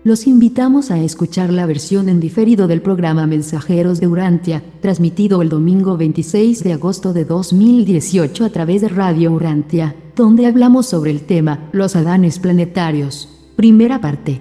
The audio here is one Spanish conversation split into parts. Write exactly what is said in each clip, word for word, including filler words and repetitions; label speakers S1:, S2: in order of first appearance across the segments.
S1: Los invitamos a escuchar la versión en diferido del programa Mensajeros de Urantia, transmitido el domingo veintiséis de agosto de dos mil dieciocho a través de Radio Urantia, donde hablamos sobre el tema Los Adanes Planetarios. Primera parte.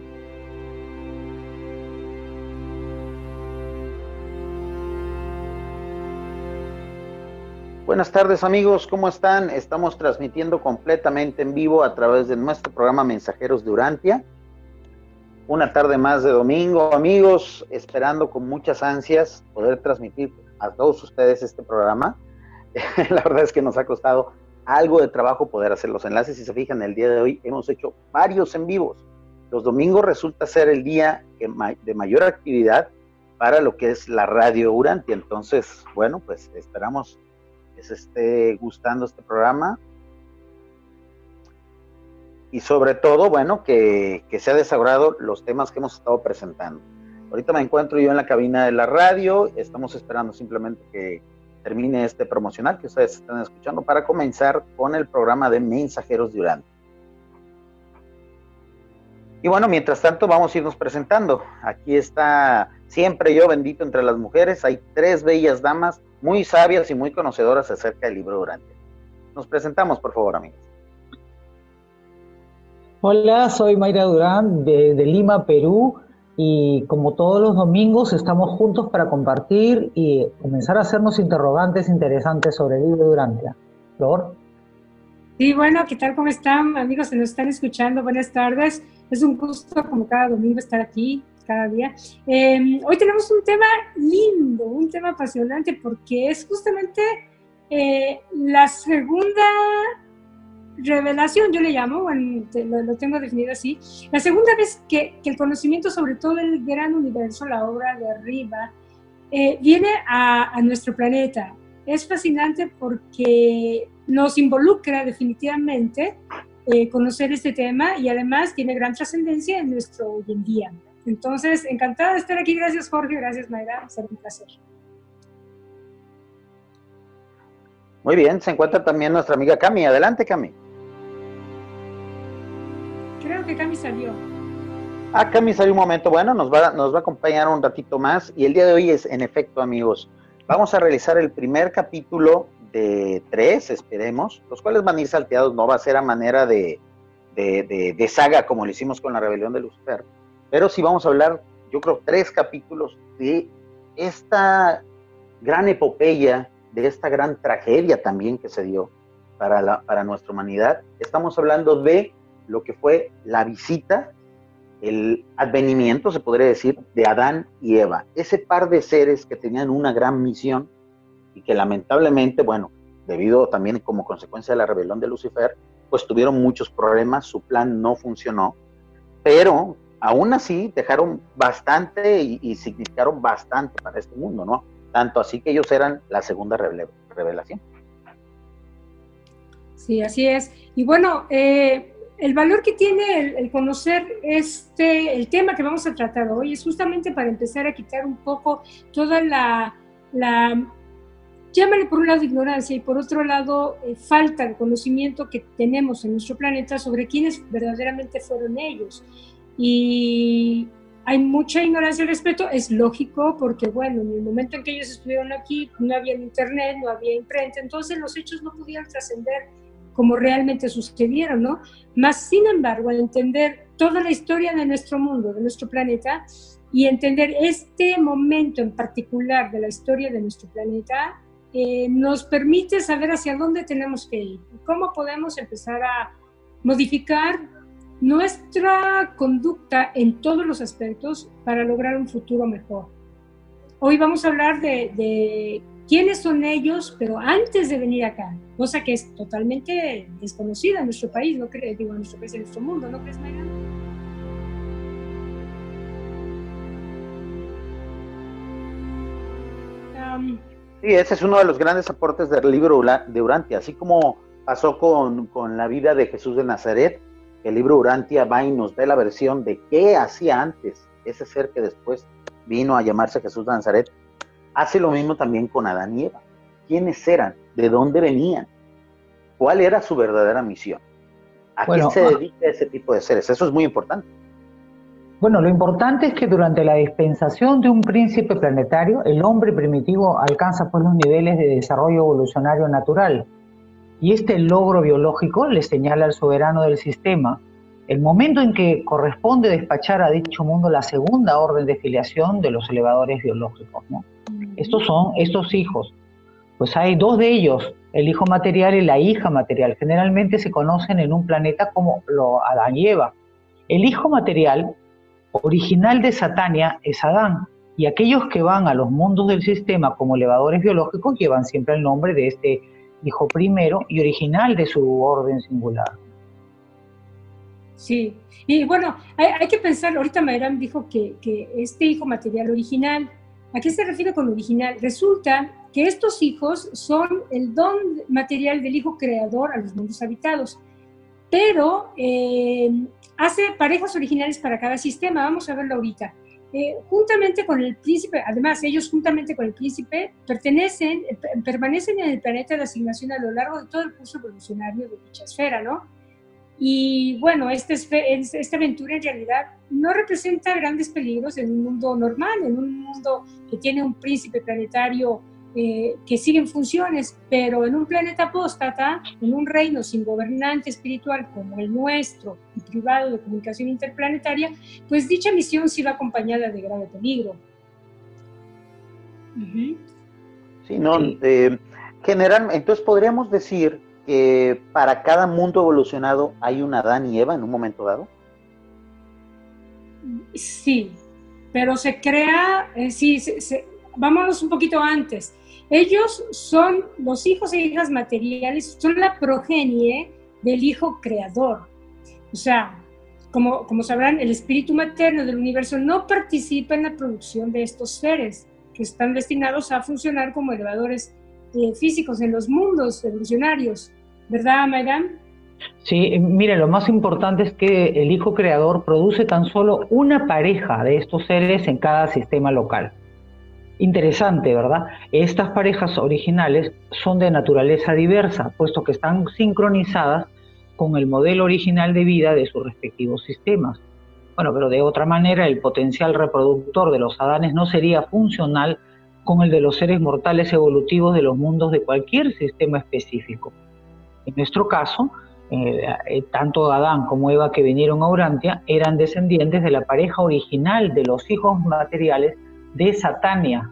S2: Buenas tardes amigos, ¿cómo están? Estamos transmitiendo completamente en vivo a través de nuestro programa Mensajeros de Urantia. Una tarde más de domingo, amigos, esperando con muchas ansias poder transmitir a todos ustedes este programa. La verdad es que nos ha costado algo de trabajo poder hacer los enlaces. Si se fijan, el día de hoy hemos hecho varios en vivos. Los domingos resulta ser el día de mayor actividad para lo que es la Radio Urantia. Entonces, bueno, pues esperamos que se esté gustando este programa. Y sobre todo, bueno, que, que sea desagrado los temas que hemos estado presentando. Ahorita me encuentro yo en la cabina de la radio, estamos esperando simplemente que termine este promocional que ustedes están escuchando para comenzar con el programa de Mensajeros de Urantia. Y bueno, mientras tanto vamos a irnos presentando. Aquí está siempre yo bendito entre las mujeres, hay tres bellas damas muy sabias y muy conocedoras acerca del libro de Urantia. Nos presentamos, por favor, amigos.
S3: Hola, soy Mayra Durán de, de Lima, Perú, y como todos los domingos estamos juntos para compartir y comenzar a hacernos interrogantes interesantes sobre el libro de Urantia. Flor.
S4: Sí, bueno, ¿qué tal? ¿Cómo están? Amigos que nos están escuchando, buenas tardes. Es un gusto como cada domingo estar aquí, cada día. Eh, hoy tenemos un tema lindo, un tema apasionante, porque es justamente eh, la segunda revelación, yo le llamo, bueno, lo, lo tengo definido así, la segunda vez que, que el conocimiento sobre todo el gran universo, la obra de arriba, eh, viene a, a nuestro planeta. Es fascinante porque nos involucra definitivamente eh, conocer este tema y además tiene gran trascendencia en nuestro hoy en día. Entonces, encantada de estar aquí. Gracias, Jorge. Gracias, Mayra. Será un placer.
S2: Muy bien, se encuentra también nuestra amiga Cami. Adelante, Cami.
S4: Creo que Cami salió.
S2: Ah, Cami salió un momento. Bueno, nos va, nos va a acompañar un ratito más. Y el día de hoy es, en efecto, amigos, vamos a realizar el primer capítulo de tres, esperemos, los cuales van a ir salteados. No va a ser a manera de, de, de, de saga como lo hicimos con la rebelión de Lucifer. Pero sí vamos a hablar, yo creo, tres capítulos de esta gran epopeya, de esta gran tragedia también que se dio para, la, para nuestra humanidad. Estamos hablando de lo que fue la visita, el advenimiento, se podría decir, de Adán y Eva. Ese par de seres que tenían una gran misión y que lamentablemente, bueno, debido también como consecuencia de la rebelión de Lucifer, pues tuvieron muchos problemas, su plan no funcionó, pero aún así dejaron bastante y, y significaron bastante para este mundo, ¿no? Tanto así que ellos eran la segunda revelación.
S4: Sí, así es. Y bueno, eh, el valor que tiene el, el conocer este, el tema que vamos a tratar hoy es justamente para empezar a quitar un poco toda la, la llámale por un lado ignorancia y por otro lado eh, falta de conocimiento que tenemos en nuestro planeta sobre quiénes verdaderamente fueron ellos. Y hay mucha ignorancia al respecto, es lógico, porque bueno, en el momento en que ellos estuvieron aquí no había internet, no había imprenta, entonces los hechos no podían trascender como realmente sucedieron, ¿no? Más sin embargo, al entender toda la historia de nuestro mundo, de nuestro planeta, y entender este momento en particular de la historia de nuestro planeta, eh, nos permite saber hacia dónde tenemos que ir, y cómo podemos empezar a modificar nuestra conducta en todos los aspectos para lograr un futuro mejor. Hoy vamos a hablar de, de quiénes son ellos, pero antes de venir acá, cosa que es totalmente desconocida en nuestro país, no creo, digo en nuestro país, en nuestro mundo, ¿no crees, Mayra? Um,
S2: sí, ese es uno de los grandes aportes del libro de Urantia, así como pasó con, con la vida de Jesús de Nazaret. El libro Urantia va y nos da la versión de qué hacía antes ese ser que después vino a llamarse Jesús de Nazaret. Hace lo mismo también con Adán y Eva. ¿Quiénes eran? ¿De dónde venían? ¿Cuál era su verdadera misión? ¿A bueno, qué se dedica ese tipo de seres? Eso es muy importante.
S3: Bueno, lo importante es que durante la dispensación de un príncipe planetario, el hombre primitivo alcanza pues los niveles de desarrollo evolucionario natural. Y este logro biológico le señala al soberano del sistema el momento en que corresponde despachar a dicho mundo la segunda orden de filiación de los elevadores biológicos, ¿no? Estos son estos hijos. Pues hay dos de ellos, el hijo material y la hija material. Generalmente se conocen en un planeta como lo Adán y Eva. El hijo material original de Satania es Adán, y aquellos que van a los mundos del sistema como elevadores biológicos llevan siempre el nombre de este hijo primero y original de su orden singular.
S4: Sí, y bueno, hay, hay que pensar, ahorita Mayram dijo que, que este hijo material original, ¿a qué se refiere con original? Resulta que estos hijos son el don material del hijo creador a los mundos habitados, pero eh, hace parejas originales para cada sistema. Vamos a verlo ahorita. Eh, juntamente con el príncipe, además ellos juntamente con el príncipe pertenecen, eh, permanecen en el planeta de asignación a lo largo de todo el curso evolucionario de dicha esfera, ¿no? Y bueno, este, esta aventura en realidad no representa grandes peligros en un mundo normal, en un mundo que tiene un príncipe planetario eh, que sigue en funciones, pero en un planeta apóstata, en un reino sin gobernante espiritual como el nuestro y privado de comunicación interplanetaria, pues dicha misión sí va acompañada de grave peligro.
S2: Uh-huh. Sí, no, eh, general, entonces podríamos decir que para cada mundo evolucionado hay un Adán y Eva en un momento dado.
S4: Sí, pero se crea, eh, sí, se, se, vámonos un poquito antes. Ellos son los hijos e hijas materiales, son la progenie del hijo creador. O sea, como, como sabrán, el espíritu materno del universo no participa en la producción de estos seres que están destinados a funcionar como elevadores eh, físicos en los mundos evolucionarios. ¿Verdad, Mayram?
S3: Sí, mire, lo más importante es que el hijo creador produce tan solo una pareja de estos seres en cada sistema local. Interesante, ¿verdad? Estas parejas originales son de naturaleza diversa, puesto que están sincronizadas con el modelo original de vida de sus respectivos sistemas. Bueno, pero de otra manera, el potencial reproductor de los Adanes no sería funcional con el de los seres mortales evolutivos de los mundos de cualquier sistema específico. En nuestro caso, eh, eh, tanto Adán como Eva que vinieron a Urantia eran descendientes de la pareja original de los hijos materiales de Satania.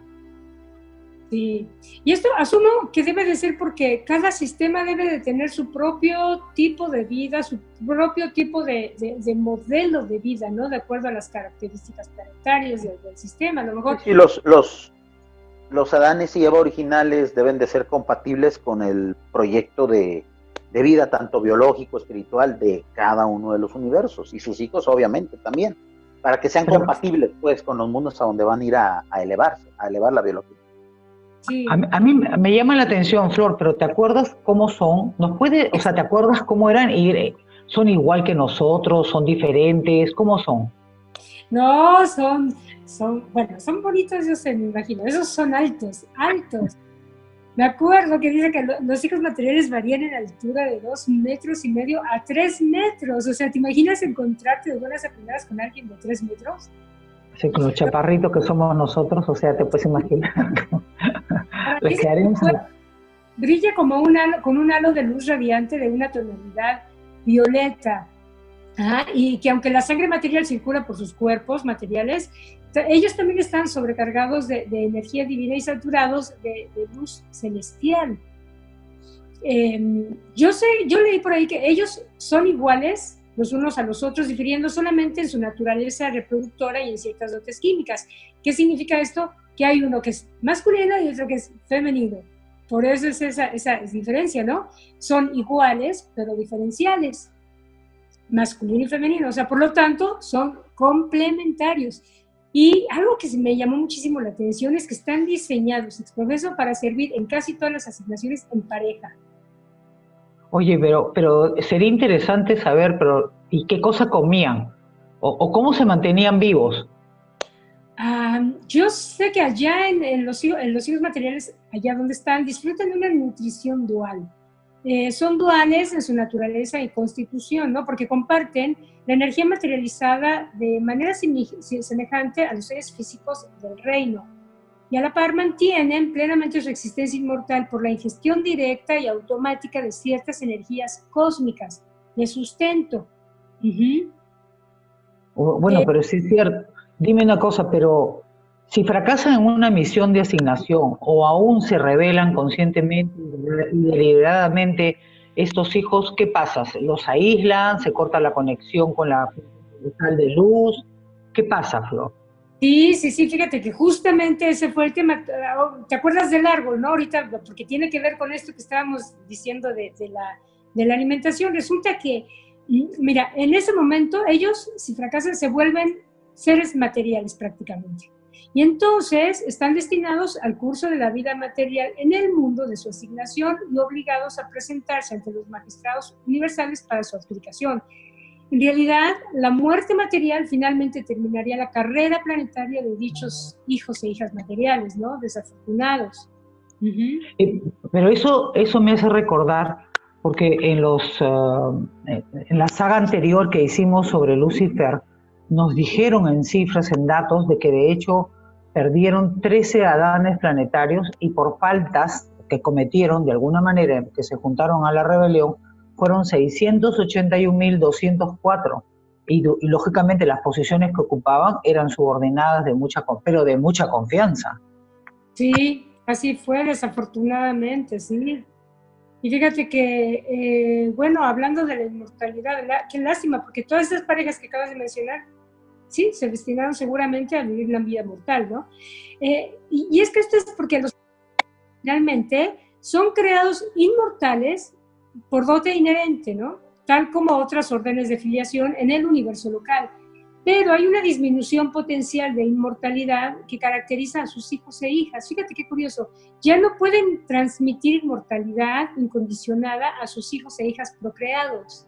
S4: Sí, y esto asumo que debe de ser porque cada sistema debe de tener su propio tipo de vida, su propio tipo de, de, de modelo de vida, ¿no? De acuerdo a las características planetarias del, del sistema, a lo mejor.
S2: Sí, los, los, los Adanes y Eva originales deben de ser compatibles con el proyecto de, de vida, tanto biológico, espiritual, de cada uno de los universos, y sus hijos obviamente también, para que sean Pero, compatibles pues con los mundos a donde van a ir a, a elevarse, a elevar la biología.
S3: Sí. A, a mí me llama la atención, Flor, pero ¿te acuerdas cómo son? ¿Nos puede, o sea, ¿te acuerdas cómo eran? Y ¿son igual que nosotros? ¿Son diferentes? ¿Cómo son?
S4: No, son, son, bueno, son bonitos, yo se me imagino. Esos son altos, altos. Me acuerdo que dice que lo, los hijos materiales varían en altura de dos metros y medio a tres metros. O sea, ¿te imaginas encontrarte de buenas a primeras con alguien de tres metros?
S3: Sí, con los chaparritos que somos nosotros, o sea, te puedes imaginar. Les quedaremos...
S4: Brilla como un halo, con un halo de luz radiante de una tonalidad violeta. ¿Ah? Y que aunque la sangre material circula por sus cuerpos materiales, ellos también están sobrecargados de, de energía divina y saturados de, de luz celestial. Eh, yo sé, yo leí por ahí que ellos son iguales los unos a los otros, difiriendo solamente en su naturaleza reproductora y en ciertas dotes químicas. ¿Qué significa esto? Que hay uno que es masculino y otro que es femenino. Por eso es esa, esa diferencia, ¿no? Son iguales, pero diferenciales. Masculino y femenino. O sea, por lo tanto, son complementarios. Y algo que me llamó muchísimo la atención es que están diseñados ex profeso para servir en casi todas las asignaciones en pareja.
S3: Oye, pero, pero sería interesante saber, pero ¿y qué cosa comían? ¿O, o cómo se mantenían vivos?
S4: Um, yo sé que allá en, en, los, en los hijos materiales, allá donde están, disfrutan de una nutrición dual. eh, son duales en su naturaleza y constitución, ¿no? Porque comparten la energía materializada de manera semejante a los seres físicos del reino, y a la par mantienen plenamente su existencia inmortal por la ingestión directa y automática de ciertas energías cósmicas de sustento. Uh-huh.
S3: Bueno,
S4: eh,
S3: pero sí es cierto. Dime una cosa, pero si fracasan en una misión de asignación o aún se rebelan conscientemente y deliberadamente estos hijos, ¿qué pasa? ¿Los aíslan? ¿Se corta la conexión con la central de luz? ¿Qué pasa, Flor?
S4: Sí, sí, sí, fíjate que justamente ese fue el tema. ¿Te acuerdas del árbol, no? Ahorita, porque tiene que ver con esto que estábamos diciendo de, de, la, de la alimentación. Resulta que, mira, en ese momento ellos, si fracasan, se vuelven seres materiales prácticamente. Y entonces están destinados al curso de la vida material en el mundo de su asignación y obligados a presentarse ante los magistrados universales para su aplicación. En realidad, la muerte material finalmente terminaría la carrera planetaria de dichos hijos e hijas materiales, ¿no? Desafortunados. Uh-huh.
S3: Eh, pero eso, eso me hace recordar, porque en, los, uh, en la saga anterior que hicimos sobre Lucifer, nos dijeron en cifras, en datos, de que de hecho perdieron trece adanes planetarios y por faltas que cometieron de alguna manera, que se juntaron a la rebelión, fueron seiscientos ochenta y un mil doscientos cuatro, y, y lógicamente las posiciones que ocupaban eran subordinadas de mucha, pero de mucha confianza.
S4: Sí, así fue, desafortunadamente, sí. Y fíjate que, eh, bueno, hablando de la inmortalidad, la, qué lástima, porque todas esas parejas que acabas de mencionar, sí, se destinaron seguramente a vivir la vida mortal, ¿no? Eh, y, y es que esto es porque los realmente son creados inmortales por dote inherente, ¿no? Tal como otras órdenes de filiación en el universo local. Pero hay una disminución potencial de inmortalidad que caracteriza a sus hijos e hijas. Fíjate qué curioso. Ya no pueden transmitir inmortalidad incondicionada a sus hijos e hijas procreados.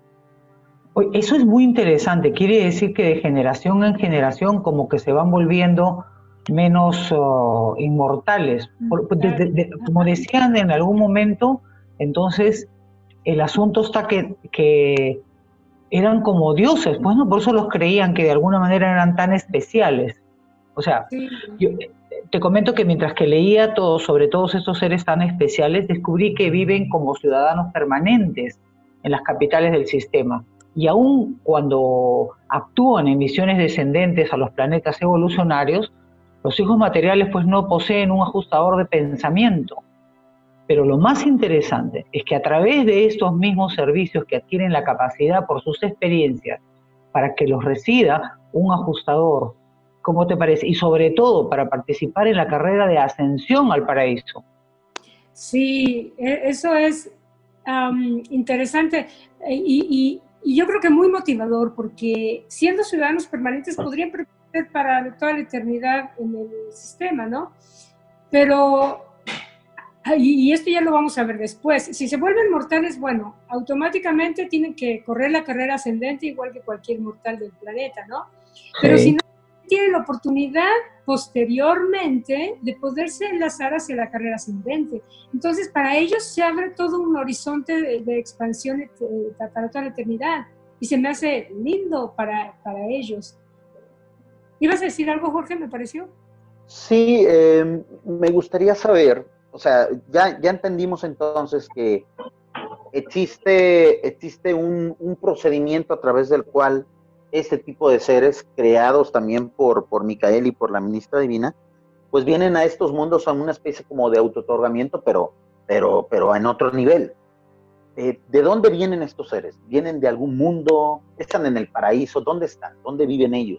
S3: Eso es muy interesante. Quiere decir que de generación en generación como que se van volviendo menos uh, inmortales. Por, de, de, de, como decían en algún momento, entonces el asunto está que, que eran como dioses, pues, ¿no? Por eso los creían que de alguna manera eran tan especiales. O sea, sí. yo te comento que mientras que leía todo sobre todos estos seres tan especiales, descubrí que viven como ciudadanos permanentes en las capitales del sistema. Y aun cuando actúan en misiones descendentes a los planetas evolucionarios, los hijos materiales pues no poseen un ajustador de pensamiento. Pero lo más interesante es que a través de estos mismos servicios que adquieren la capacidad por sus experiencias para que los resida un ajustador, ¿cómo te parece? Y sobre todo para participar en la carrera de ascensión al paraíso.
S4: Sí, eso es um, interesante y, y, y yo creo que muy motivador, porque siendo ciudadanos permanentes podrían permanecer para toda la eternidad en el sistema, ¿no? Pero... Y esto ya lo vamos a ver después. Si se vuelven mortales, bueno, automáticamente tienen que correr la carrera ascendente igual que cualquier mortal del planeta, ¿no? Pero sí. Si no, tienen la oportunidad posteriormente de poderse enlazar hacia la carrera ascendente. Entonces, para ellos se abre todo un horizonte de, de expansión para toda la eternidad. Y se me hace lindo para, para ellos. ¿Ibas a decir algo, Jorge, me pareció?
S2: Sí, eh, me gustaría saber... O sea, ya, ya entendimos entonces que existe, existe un, un procedimiento a través del cual este tipo de seres, creados también por, por Micael y por la ministra divina, pues vienen a estos mundos a una especie como de auto-otorgamiento, pero, pero, pero en otro nivel. Eh, ¿De dónde vienen estos seres? ¿Vienen de algún mundo? ¿Están en el paraíso? ¿Dónde están? ¿Dónde viven ellos?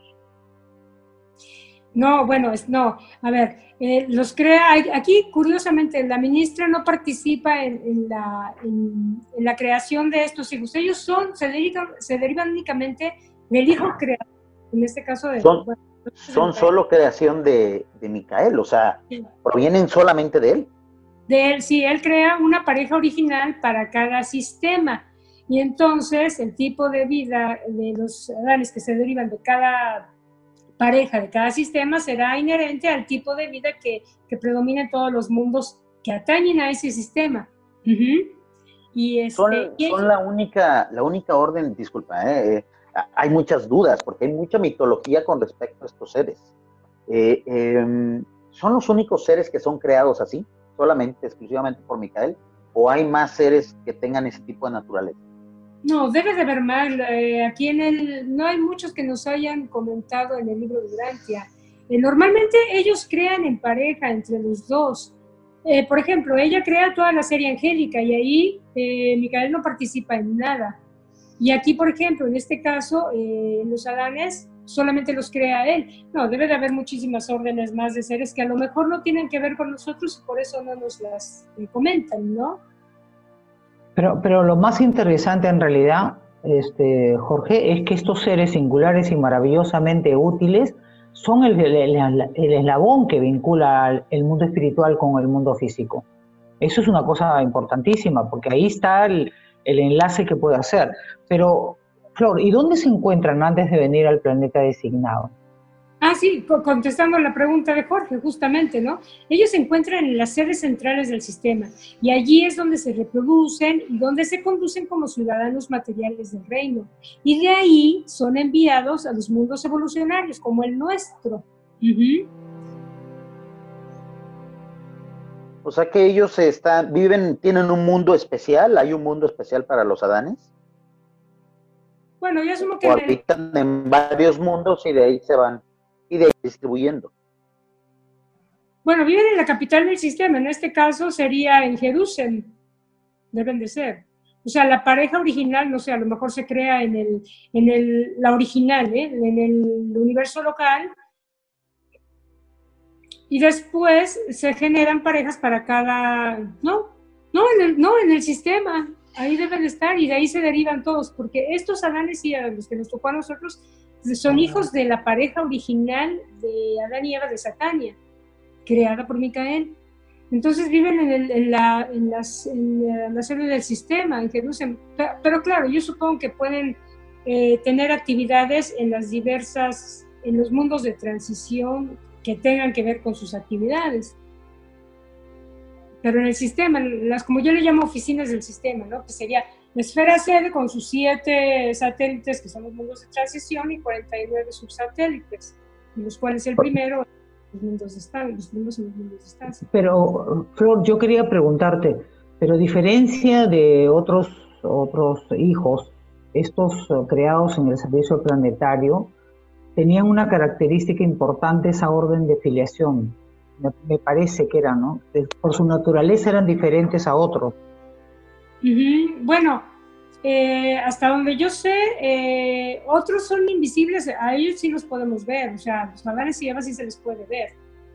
S4: No, bueno, es, no, a ver, eh, los crea, aquí curiosamente la ministra no participa en, en, la, en, en la creación de estos hijos, ellos son, se derivan, se derivan únicamente del hijo creador, en este caso de...
S2: Son,
S4: bueno,
S2: son solo creación de, de Micael, o sea, sí. ¿Provienen solamente de él?
S4: De él, sí, él crea una pareja original para cada sistema, y entonces el tipo de vida de los adanes que se derivan de cada pareja de cada sistema será inherente al tipo de vida que, que predomina en todos los mundos que atañen a ese sistema. Uh-huh. Y este,
S2: Son,
S4: y
S2: son la única, la única orden, disculpa, eh, eh, hay muchas dudas, porque hay mucha mitología con respecto a estos seres. Eh, eh, ¿Son los únicos seres que son creados así, solamente, exclusivamente por Micael? ¿O hay más seres que tengan ese tipo de naturaleza?
S4: No, debe de haber más. Eh, aquí en el, no hay muchos que nos hayan comentado en el libro de Urantia. Eh, normalmente ellos crean en pareja entre los dos. Eh, por ejemplo, ella crea toda la serie angélica y ahí eh, Micael no participa en nada. Y aquí, por ejemplo, en este caso, eh, los Adanes solamente los crea él. No, debe de haber muchísimas órdenes más de seres que a lo mejor no tienen que ver con nosotros y por eso no nos las eh, comentan, ¿no?
S3: Pero, pero lo más interesante en realidad, este, Jorge, es que estos seres singulares y maravillosamente útiles son el, el, el, el eslabón que vincula el mundo espiritual con el mundo físico. Eso es una cosa importantísima, porque ahí está el, el enlace que puede hacer. Pero, Flor, ¿y dónde se encuentran antes de venir al planeta designado?
S4: Ah, sí, contestando la pregunta de Jorge, justamente, ¿no? Ellos se encuentran en las sedes centrales del sistema y allí es donde se reproducen y donde se conducen como ciudadanos materiales del reino. Y de ahí son enviados a los mundos evolucionarios, como el nuestro. Uh-huh.
S2: O sea que ellos están, viven, tienen un mundo especial, ¿hay un mundo especial para los Adanes?
S4: Bueno, yo asumo que...
S2: O habitan en varios mundos y de ahí se van. Y de ahí distribuyendo.
S4: Bueno, viven en la capital del sistema, en este caso sería en Jerusalén, deben de ser. O sea, la pareja original, no sé, a lo mejor se crea en el, en el, la original, ¿eh? En el universo local, y después se generan parejas para cada, no, no en el, no, en el sistema, ahí deben estar y de ahí se derivan todos, porque estos Adanes y a los que nos tocó a nosotros, son hijos de la pareja original de Adán y Eva de Satania, creada por Micael. Entonces viven en, el, en, la, en, las, en la sede del sistema, en Jerusalén. Pero claro, yo supongo que pueden eh, tener actividades en las diversas, en los mundos de transición que tengan que ver con sus actividades. Pero en el sistema, las, como yo le llamo oficinas del sistema, ¿no? Que sería la esfera sede con sus siete satélites, que son los mundos de transición, y cuarenta y nueve subsatélites, en los cuales el primero, los mundos de estancia, los mundos en los mundos de estancia.
S3: Pero, Flor, yo quería preguntarte, pero a diferencia de otros, otros hijos, estos uh, creados en el servicio planetario, tenían una característica importante, esa orden de filiación. Me, me parece que era, ¿no? Por su naturaleza eran diferentes a otros.
S4: Uh-huh. Bueno, eh, hasta donde yo sé, eh, otros son invisibles, a ellos sí los podemos ver, o sea, los Adanes y Evas sí se les puede ver.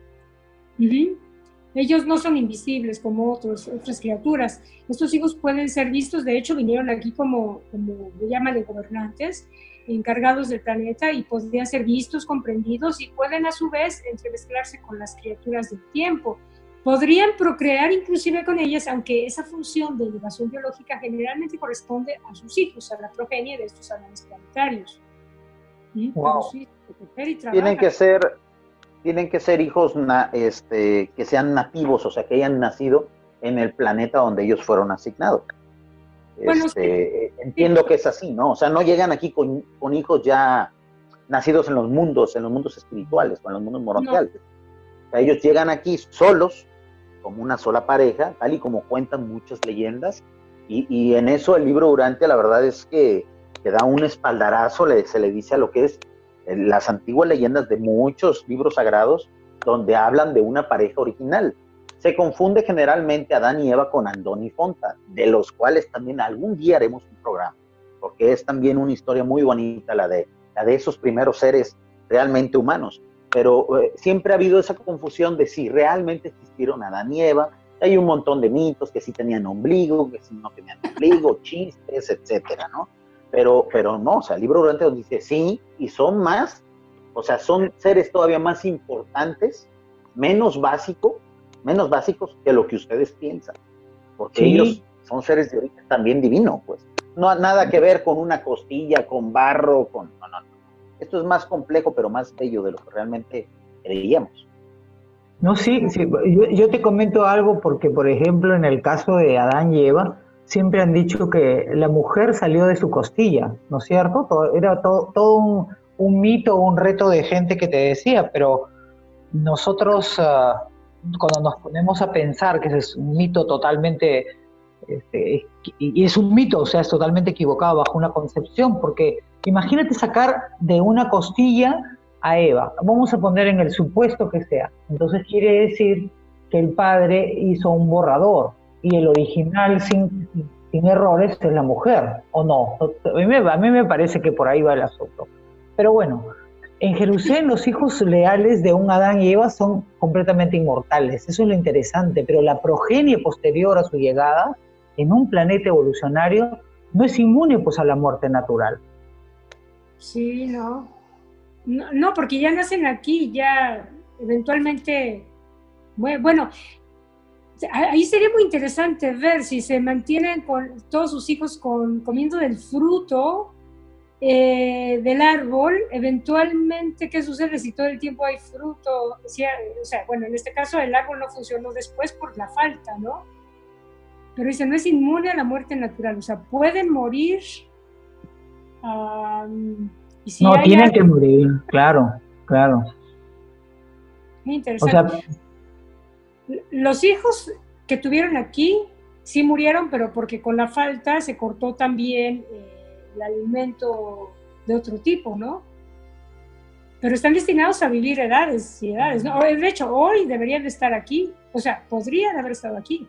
S4: Uh-huh. Ellos no son invisibles como otros, otras criaturas. Estos hijos pueden ser vistos, de hecho vinieron aquí como, como le llaman de gobernantes, encargados del planeta, y podrían ser vistos, comprendidos, y pueden a su vez entremezclarse con las criaturas del tiempo. Podrían procrear inclusive con ellas, aunque esa función de elevación biológica generalmente corresponde a sus hijos, a la progenie de estos Adanes planetarios. ¿Sí?
S2: Wow.
S4: Sí, y
S2: tienen que ser, tienen que ser hijos na, este, que sean nativos, o sea, que hayan nacido en el planeta donde ellos fueron asignados.
S4: Bueno,
S2: este,
S4: sí.
S2: Entiendo que es así, ¿no? O sea, no llegan aquí con, con hijos ya nacidos en los mundos, en los mundos espirituales, o en los mundos morontiales. No. O sea, ellos llegan aquí solos, como una sola pareja, tal y como cuentan muchas leyendas, y, y en eso el libro Urantia, la verdad es que, que da un espaldarazo, le, se le dice a lo que es las antiguas leyendas de muchos libros sagrados, donde hablan de una pareja original. Se confunde generalmente Adán y Eva con Andón y Fonta, de los cuales también algún día haremos un programa, porque es también una historia muy bonita la de, la de esos primeros seres realmente humanos. Pero eh, siempre ha habido esa confusión de si realmente existieron Adán y Eva. Hay un montón de mitos, que sí tenían ombligo, que sí no tenían ombligo, chistes, etcétera, ¿no? Pero, pero no, o sea, el libro Urantia nos dice sí, y son más, o sea, son seres todavía más importantes, menos básicos, menos básicos que lo que ustedes piensan, porque sí. Ellos son seres de origen también divino, pues. No nada que ver con una costilla, con barro, con... No, no, no. Esto es más complejo, pero más bello de lo que realmente creíamos.
S3: No, sí, sí. Yo, yo te comento algo porque, por ejemplo, en el caso de Adán y Eva, siempre han dicho que la mujer salió de su costilla, ¿no es cierto? Todo, era todo, todo un, un mito, un reto de gente que te decía, pero nosotros uh, cuando nos ponemos a pensar que ese es un mito totalmente, este, y es un mito, o sea, es totalmente equivocado bajo una concepción, porque imagínate sacar de una costilla a Eva, vamos a poner en el supuesto que sea, entonces quiere decir que el padre hizo un borrador, y el original sin, sin errores es la mujer, ¿o no? A mí, me, a mí me parece que por ahí va el asunto. Pero bueno, en Jerusalén los hijos leales de un Adán y Eva son completamente inmortales, eso es lo interesante, pero la progenie posterior a su llegada, en un planeta evolucionario, no es inmune pues a la muerte natural.
S4: Sí, no. No, no porque ya nacen aquí, ya eventualmente, bueno, ahí sería muy interesante ver si se mantienen con todos sus hijos con, comiendo del fruto eh, del árbol, eventualmente, ¿qué sucede si todo el tiempo hay fruto? Si, o sea, bueno, en este caso el árbol no funcionó después por la falta, ¿no? Pero dice, no es inmune a la muerte natural, o sea, pueden morir. Um, y si
S3: no,
S4: hay
S3: tienen
S4: algo,
S3: que morir, claro, claro.
S4: Muy interesante.
S3: O sea,
S4: los hijos que tuvieron aquí sí murieron, pero porque con la falta se cortó también eh, el alimento de otro tipo, ¿no? Pero están destinados a vivir edades y edades, ¿no? De hecho, hoy deberían de estar aquí, o sea, podrían haber estado aquí.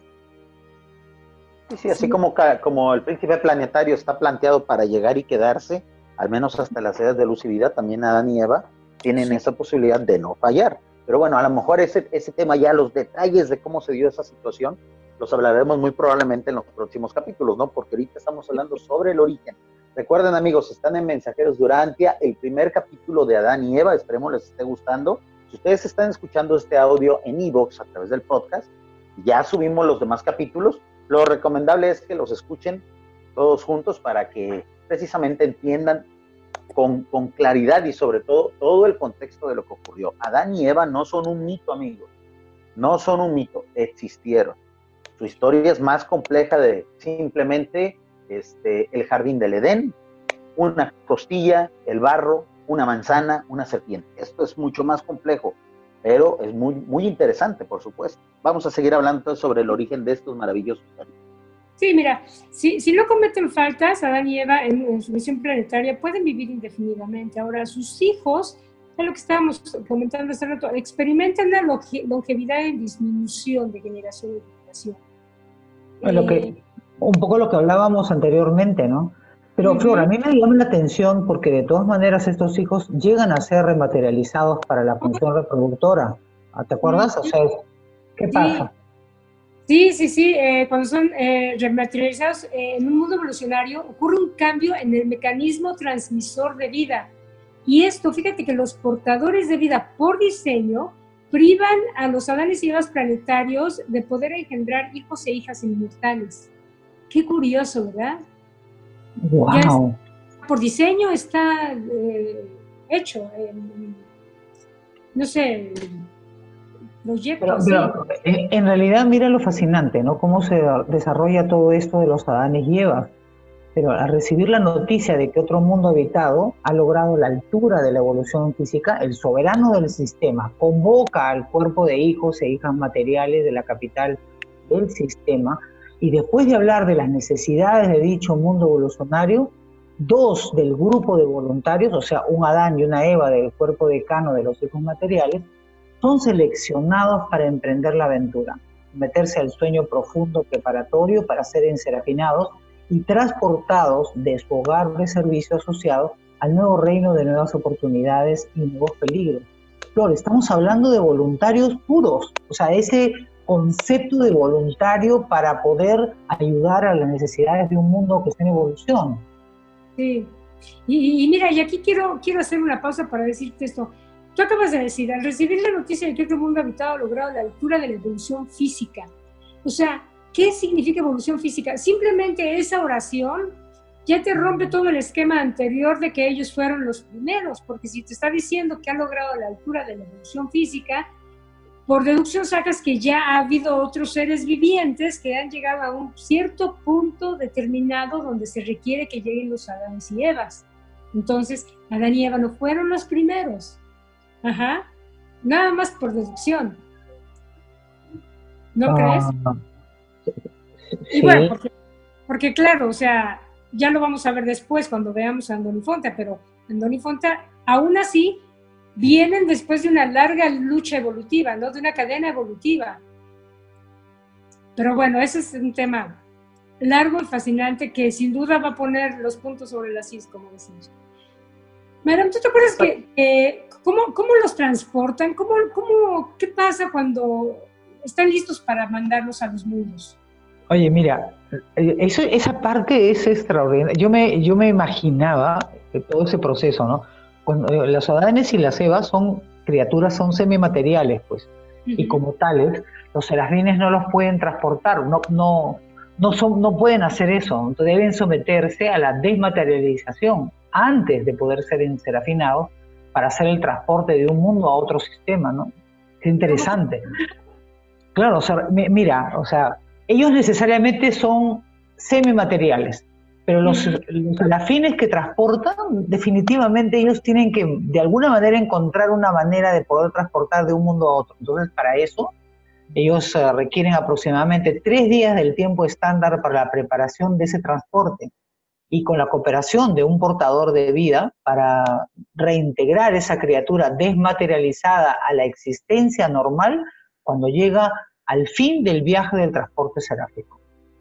S2: Sí, sí, así sí. Como, como el príncipe planetario está planteado para llegar y quedarse, al menos hasta las edades de luz y vida, también Adán y Eva tienen sí. esa posibilidad de no fallar. Pero bueno, a lo mejor ese, ese tema ya, los detalles de cómo se dio esa situación, los hablaremos muy probablemente en los próximos capítulos, ¿no? Porque ahorita estamos hablando sobre el origen. Recuerden, amigos, están en Mensajeros de Urantia, el primer capítulo de Adán y Eva, esperemos les esté gustando. Si ustedes están escuchando este audio en iVoox a través del podcast, ya subimos los demás capítulos. Lo recomendable es que los escuchen todos juntos para que precisamente entiendan Con, con claridad y sobre todo todo el contexto de lo que ocurrió. Adán y Eva no son un mito, amigos, no son un mito, existieron. Su historia es más compleja de simplemente este, el jardín del Edén, una costilla, el barro, una manzana, una serpiente. Esto es mucho más complejo, pero es muy, muy interesante, por supuesto. Vamos a seguir hablando sobre el origen de estos maravillosos animales.
S4: Sí, mira, si, si no cometen faltas, Adán y Eva en, en su misión planetaria pueden vivir indefinidamente. Ahora, sus hijos, es lo que estábamos comentando hace rato, experimentan una longe, longevidad en disminución de generación en generación.
S3: Bueno, eh, que, un poco lo que hablábamos anteriormente, ¿no? Pero, uh-huh. Flor, a mí me llama la atención porque de todas maneras estos hijos llegan a ser rematerializados para la función uh-huh. reproductora. ¿Te acuerdas? Uh-huh. O sea, ¿qué pasa?
S4: Sí. Sí, sí, sí, eh, cuando son eh, rematerializados eh, en un mundo evolucionario ocurre un cambio en el mecanismo transmisor de vida. Y esto, fíjate que los portadores de vida por diseño privan a los Adanes y Evas planetarios de poder engendrar hijos e hijas inmortales. Qué curioso, ¿verdad?
S3: ¡Wow!
S4: Ya es, por diseño está eh, hecho, eh, no sé...
S3: Pero, pero en realidad mira lo fascinante, ¿no? Cómo se desarrolla todo esto de los Adanes y Evas. Pero al recibir la noticia de que otro mundo habitado ha logrado la altura de la evolución física, el soberano del sistema convoca al cuerpo de hijos e hijas materiales de la capital del sistema y después de hablar de las necesidades de dicho mundo evolucionario, dos del grupo de voluntarios, o sea, un Adán y una Eva del cuerpo decano de los hijos materiales, son seleccionados para emprender la aventura, meterse al sueño profundo preparatorio para ser enserafinados y transportados de su hogar de servicio asociado al nuevo reino de nuevas oportunidades y nuevos peligros. Flor, estamos hablando de voluntarios puros, o sea, ese concepto de voluntario para poder ayudar a las necesidades de un mundo que está en evolución.
S4: Sí, y, y mira, y aquí quiero, quiero hacer una pausa para decirte esto. Tú acabas de decir, al recibir la noticia de que otro mundo habitado ha logrado la altura de la evolución física. O sea, ¿qué significa evolución física? Simplemente esa oración ya te rompe todo el esquema anterior de que ellos fueron los primeros, porque si te está diciendo que han logrado la altura de la evolución física, por deducción sacas que ya ha habido otros seres vivientes que han llegado a un cierto punto determinado donde se requiere que lleguen los Adanes y Evas. Entonces, Adán y Eva no fueron los primeros. Ajá. Nada más por deducción. ¿No crees?
S3: Ah,
S4: Y
S3: sí.
S4: bueno, porque, porque claro, o sea, ya lo vamos a ver después cuando veamos a Andoni Fonta, pero Andoni Fonta, aún así, vienen después de una larga lucha evolutiva, ¿no? De una cadena evolutiva. Pero bueno, ese es un tema largo y fascinante que sin duda va a poner los puntos sobre las is, como decimos. Madame, ¿tú te acuerdas que, que cómo, cómo los transportan? ¿Cómo, cómo, ¿Qué pasa cuando están listos para mandarlos a los mundos?
S3: Oye, mira, eso, esa parte es extraordinaria. Yo me, yo me imaginaba todo ese proceso, ¿no? Cuando los Adanes y las Evas son criaturas, son semimateriales, pues, uh-huh. Y como tales, los serafines no los pueden transportar, no, no, no, son, no pueden hacer eso, entonces deben someterse a la desmaterialización antes de poder ser enserafinados para hacer el transporte de un mundo a otro sistema, ¿no? Qué interesante. Claro, o sea, mira, o sea, ellos necesariamente son semimateriales, pero los, los serafines que transportan, definitivamente ellos tienen que de alguna manera encontrar una manera de poder transportar de un mundo a otro. Entonces, para eso, ellos uh, requieren aproximadamente tres días del tiempo estándar para la preparación de ese transporte, y con la cooperación de un portador de vida para reintegrar esa criatura desmaterializada a la existencia normal cuando llega al fin del viaje del transporte seráfico.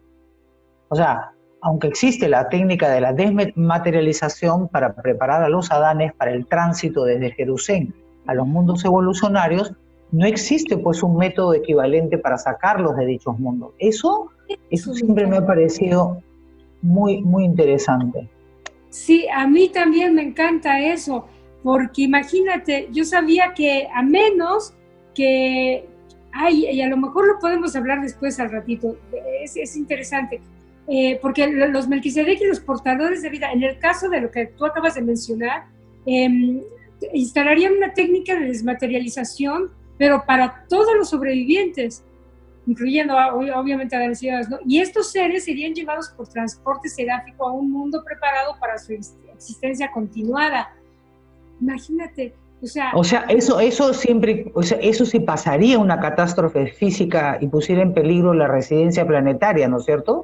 S3: O sea, aunque existe la técnica de la desmaterialización para preparar a los Adanes para el tránsito desde Jerusalén a los mundos evolucionarios, no existe pues un método equivalente para sacarlos de dichos mundos. Eso, eso siempre me ha parecido muy, muy interesante.
S4: Sí, a mí también me encanta eso, porque imagínate, yo sabía que a menos que, ay, y a lo mejor lo podemos hablar después al ratito, es, es interesante, eh, porque los Melquisedec y los portadores de vida, en el caso de lo que tú acabas de mencionar, eh, instalarían una técnica de desmaterialización, pero para todos los sobrevivientes, incluyendo obviamente a las ciudades, ¿no? Y estos seres serían llevados por transporte seráfico a un mundo preparado para su existencia continuada. Imagínate, o sea...
S3: O sea, eso, eso siempre, o sea, eso si pasaría una catástrofe física y pusiera en peligro la residencia planetaria, ¿no es cierto?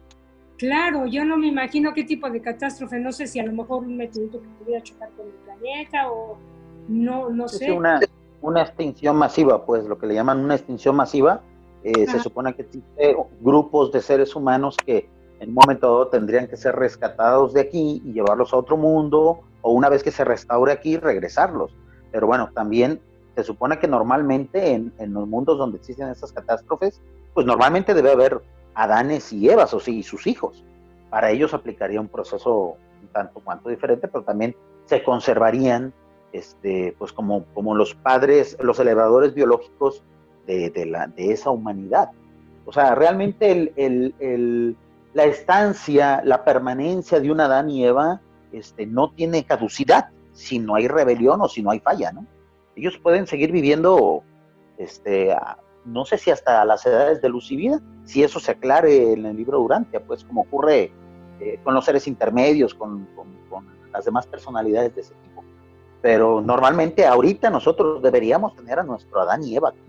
S4: Claro, yo no me imagino qué tipo de catástrofe, no sé si a lo mejor un meteorito que pudiera chocar con el planeta o no, no sé.
S2: Es una, una extinción masiva, pues, lo que le llaman una extinción masiva. Eh, se supone que existen grupos de seres humanos que en un momento dado tendrían que ser rescatados de aquí y llevarlos a otro mundo, o una vez que se restaure aquí, regresarlos. Pero bueno, también se supone que normalmente en, en los mundos donde existen estas catástrofes, pues normalmente debe haber Adanes y Evas, o sí, y sus hijos. Para ellos aplicaría un proceso un tanto cuanto diferente, pero también se conservarían este, pues como, como los padres, los elevadores biológicos De, de, la, de esa humanidad. O sea, realmente el, el, el, la estancia, la permanencia de un Adán y Eva este, no tiene caducidad si no hay rebelión o si no hay falla, ¿no? Ellos pueden seguir viviendo, este, a, no sé si hasta las edades de luz y vida, si eso se aclare en el libro de Urantia, pues como ocurre eh, con los seres intermedios, con, con, con las demás personalidades de ese tipo. Pero normalmente ahorita nosotros deberíamos tener a nuestro Adán y Eva aquí.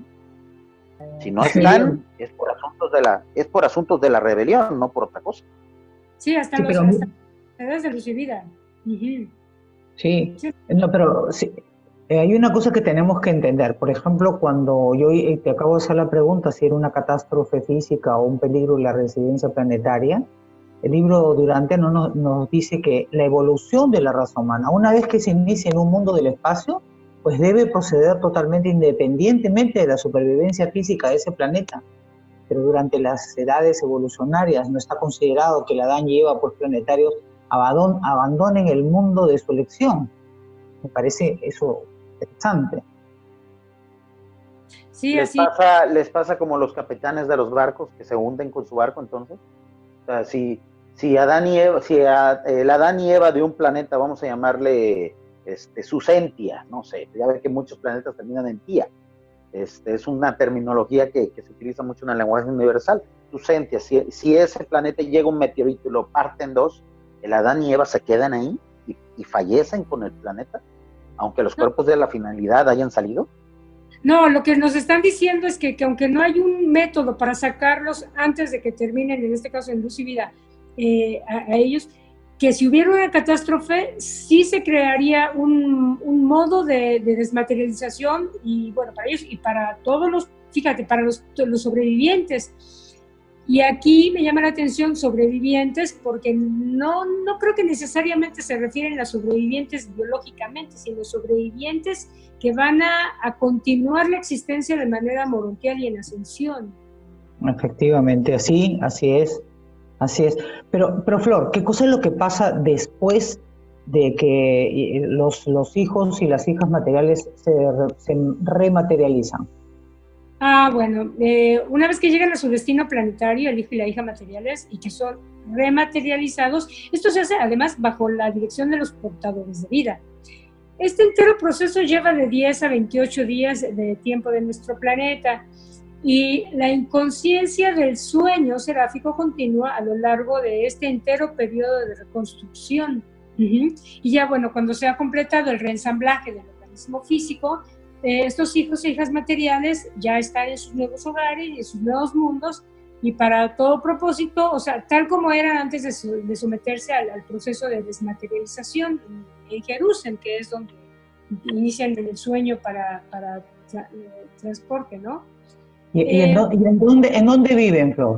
S2: Si no están, es por asuntos de la, es por asuntos de la rebelión, no por otra cosa.
S4: Sí, hasta
S3: sí,
S4: los
S3: pero,
S4: hasta edades de luz y vida. Uh-huh.
S3: Sí, no, pero sí, eh, hay una cosa que tenemos que entender. Por ejemplo, cuando yo eh, te acabo de hacer la pregunta si era una catástrofe física o un peligro en la residencia planetaria, el libro Durante no nos, nos dice que la evolución de la raza humana, una vez que se inicia en un mundo del espacio, pues debe proceder totalmente independientemente de la supervivencia física de ese planeta. Pero durante las edades evolucionarias no está considerado que el Adán y Eva, pues planetarios, abandon, abandonen el mundo de su elección. Me parece eso interesante.
S4: Sí,
S2: les
S4: así.
S2: Pasa, les pasa como los capitanes de los barcos que se hunden con su barco, entonces. O sea, si, si, Adán y Eva, si a, el Adán y Eva de un planeta, vamos a llamarle... Este, Susentia, no sé, ya ve que muchos planetas terminan en tía. Este, es una terminología que, que se utiliza mucho en el lenguaje universal. Tusentia, si, si ese planeta llega un meteorito y lo parte en dos, el Adán y Eva se quedan ahí y, y fallecen con el planeta, aunque los cuerpos de la finalidad hayan salido.
S4: No, lo que nos están diciendo es que, que aunque no hay un método para sacarlos antes de que terminen, en este caso en luz y vida, eh, a, a ellos, que si hubiera una catástrofe, sí se crearía un, un modo de, de desmaterialización, y bueno, para ellos y para todos los, fíjate, para los, los sobrevivientes. Y aquí me llama la atención sobrevivientes, porque no, no creo que necesariamente se refieren a sobrevivientes biológicamente, sino sobrevivientes que van a, a continuar la existencia de manera morontial y en ascensión.
S3: Efectivamente, así, así es, así es. Pero, pero Flor, ¿qué cosa es lo que pasa después de que los, los hijos y las hijas materiales se, se rematerializan?
S4: Ah, bueno, eh, una vez que llegan a su destino planetario, el hijo y la hija materiales, y que son rematerializados, esto se hace además bajo la dirección de los portadores de vida. Este entero proceso lleva de diez a veintiocho días de tiempo de nuestro planeta, y la inconsciencia del sueño seráfico continúa a lo largo de este entero periodo de reconstrucción. Uh-huh. Y ya, bueno, cuando se ha completado el reensamblaje del organismo físico, Eh, estos hijos e hijas materiales ya están en sus nuevos hogares y en sus nuevos mundos, y para todo propósito, o sea, tal como eran antes de, su, de someterse al, al proceso de desmaterialización en, en Jerusalén, que es donde inician el sueño para, para tra, eh, transporte, ¿no?
S3: ¿Y, y, eh, en, do, ¿y en, dónde, en dónde viven, Flor?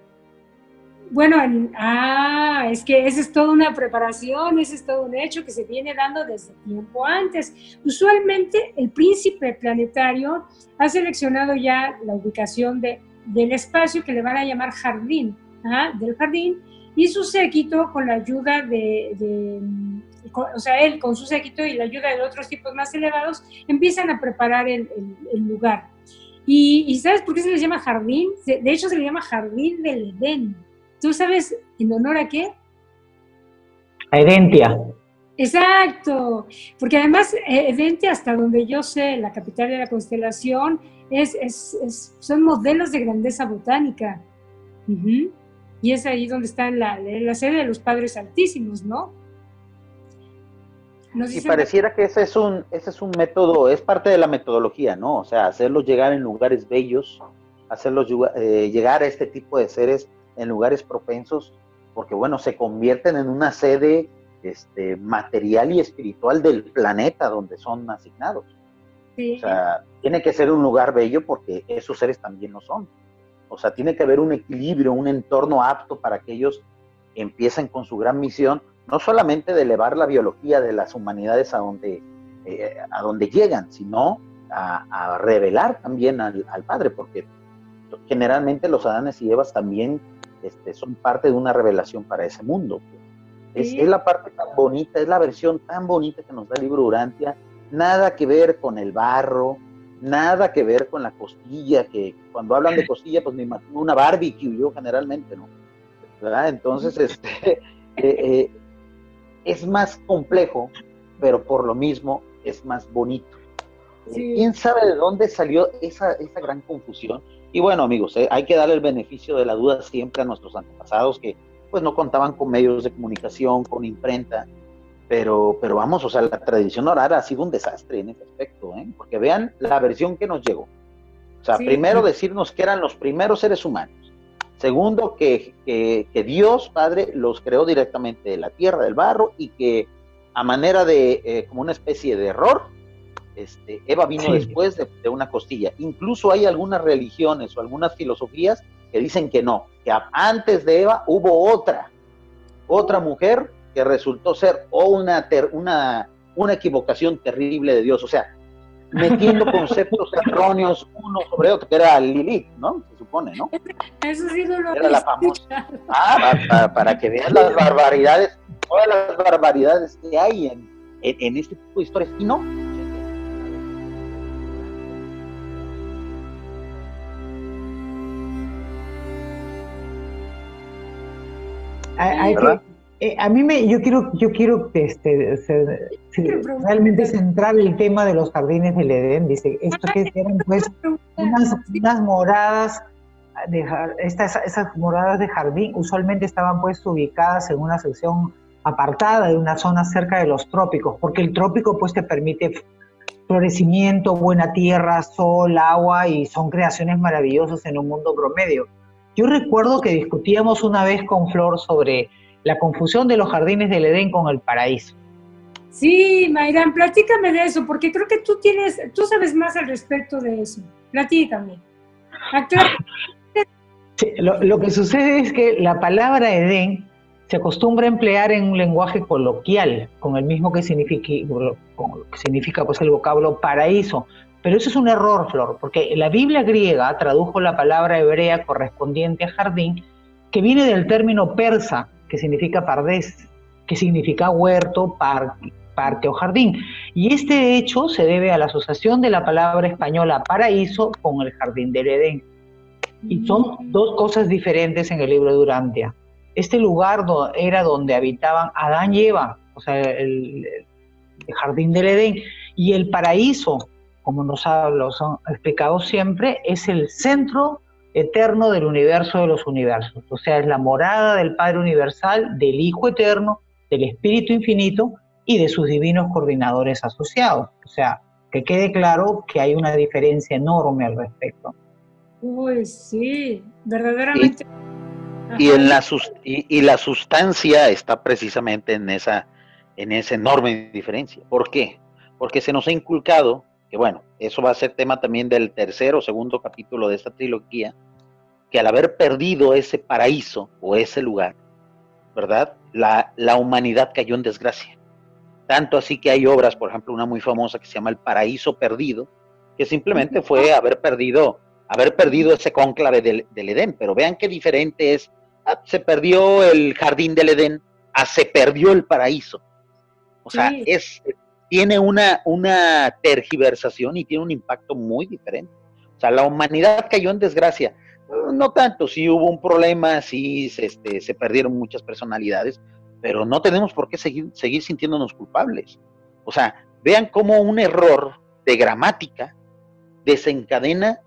S4: Bueno, en, ah, es que esa es toda una preparación, ese es todo un hecho que se viene dando desde tiempo antes. Usualmente el príncipe planetario ha seleccionado ya la ubicación de, del espacio que le van a llamar jardín, ¿ah? del jardín, y su séquito con la ayuda de, de con, o sea, él con su séquito y la ayuda de otros tipos más elevados, empiezan a preparar el, el, el lugar. Y, y ¿sabes por qué se les llama jardín? De, de hecho, se le llama jardín del Edén. ¿Tú sabes en honor a qué?
S3: A Edentia.
S4: Exacto, porque además Edentia, hasta donde yo sé, la capital de la constelación, es, es, es, son modelos de grandeza botánica. Uh-huh. Y es ahí donde está la, la sede de los Padres Altísimos, ¿no?
S2: Nos y pareciera que ese es, un, ese es un método, es parte de la metodología, ¿no? O sea, hacerlos llegar en lugares bellos, hacerlos eh, llegar a este tipo de seres en lugares propensos, porque bueno, se convierten en una sede este, material y espiritual del planeta donde son asignados. Sí. O sea, tiene que ser un lugar bello porque esos seres también lo son. O sea, tiene que haber un equilibrio, un entorno apto para que ellos empiecen con su gran misión, no solamente de elevar la biología de las humanidades a donde, eh, a donde llegan, sino a, a revelar también al, al Padre, porque generalmente los Adanes y Evas también Este, son parte de una revelación para ese mundo. Es, sí. es la parte tan bonita, es la versión tan bonita que nos da el libro Urantia, nada que ver con el barro, nada que ver con la costilla, que cuando hablan de costilla, pues me imagino una barbecue, yo generalmente, ¿no? ¿Verdad? Entonces, este, eh, eh, es más complejo, pero por lo mismo es más bonito. Sí. ¿Quién sabe de dónde salió esa, esa gran confusión? Y bueno, amigos, eh, hay que darle el beneficio de la duda siempre a nuestros antepasados que pues no contaban con medios de comunicación, con imprenta, pero, pero vamos, o sea, la tradición oral ha sido un desastre en ese aspecto, ¿eh? Porque vean la versión que nos llegó. O sea, sí. Primero decirnos que eran los primeros seres humanos. Segundo, que, que, que Dios Padre los creó directamente de la tierra, del barro, y que a manera de, eh, como una especie de error, Este, Eva vino sí. después de, de una costilla. Incluso hay algunas religiones o algunas filosofías que dicen que no, que antes de Eva hubo otra, otra mujer que resultó ser o una, ter, una, una equivocación terrible de Dios, o sea, metiendo conceptos erróneos uno sobre otro, que era Lilith, ¿no? Se supone, ¿no?
S4: Eso sí no lo
S2: era la famosa. Ah, para, para que vean las barbaridades, todas las barbaridades que hay en, en, en este tipo de historias, y no.
S3: Hay, hay, que, Eh, a mí me, yo quiero, yo quiero este, se- se- realmente centrar el tema de los jardines del Edén. Dice, esto que eran pues unas, unas moradas de, jar- estas, esas moradas de jardín usualmente estaban pues ubicadas en una sección apartada de una zona cerca de los trópicos, porque el trópico pues te permite florecimiento, buena tierra, sol, agua, y son creaciones maravillosas en un mundo promedio. Yo recuerdo que discutíamos una vez con Flor sobre la confusión de los jardines del Edén con el paraíso.
S4: Sí, Mayrán, platícame de eso, porque creo que tú tienes, tú sabes más al respecto de eso. Platícame. Aclara.
S3: Sí, lo, lo que sucede es que la palabra Edén se acostumbra a emplear en un lenguaje coloquial, con el mismo que significa, con lo que significa pues, el vocablo paraíso. Pero eso es un error, Flor, porque la Biblia griega tradujo la palabra hebrea correspondiente a jardín, que viene del término persa, que significa pardés, que significa huerto, parque, parque o jardín. Y este hecho se debe a la asociación de la palabra española paraíso con el jardín del Edén. Y son dos cosas diferentes en el libro de Urantia. Este lugar do, era donde habitaban Adán y Eva, o sea, el, el jardín del Edén, y el paraíso, como nos ha, los han explicado siempre, es el centro eterno del universo de los universos. O sea, es la morada del Padre Universal, del Hijo Eterno, del Espíritu Infinito y de sus divinos coordinadores asociados. O sea, que quede claro que hay una diferencia enorme al respecto.
S4: Uy, sí, verdaderamente.
S2: Y, y, en la, y, y la sustancia está precisamente en esa, en esa enorme diferencia. ¿Por qué? Porque se nos ha inculcado, que bueno, eso va a ser tema también del tercer o segundo capítulo de esta trilogía, que al haber perdido ese paraíso o ese lugar, ¿verdad? La, la humanidad cayó en desgracia. Tanto así que hay obras, por ejemplo, una muy famosa que se llama El Paraíso Perdido, que simplemente fue haber perdido, haber perdido ese cónclave del, del Edén. Pero vean qué diferente es, ah, se perdió el jardín del Edén, a se perdió el paraíso. O sea, sí. es, tiene una, una tergiversación y tiene un impacto muy diferente. O sea, la humanidad cayó en desgracia. No tanto, sí hubo un problema, sí este, se perdieron muchas personalidades, pero no tenemos por qué seguir, seguir sintiéndonos culpables. O sea, vean cómo un error de gramática desencadena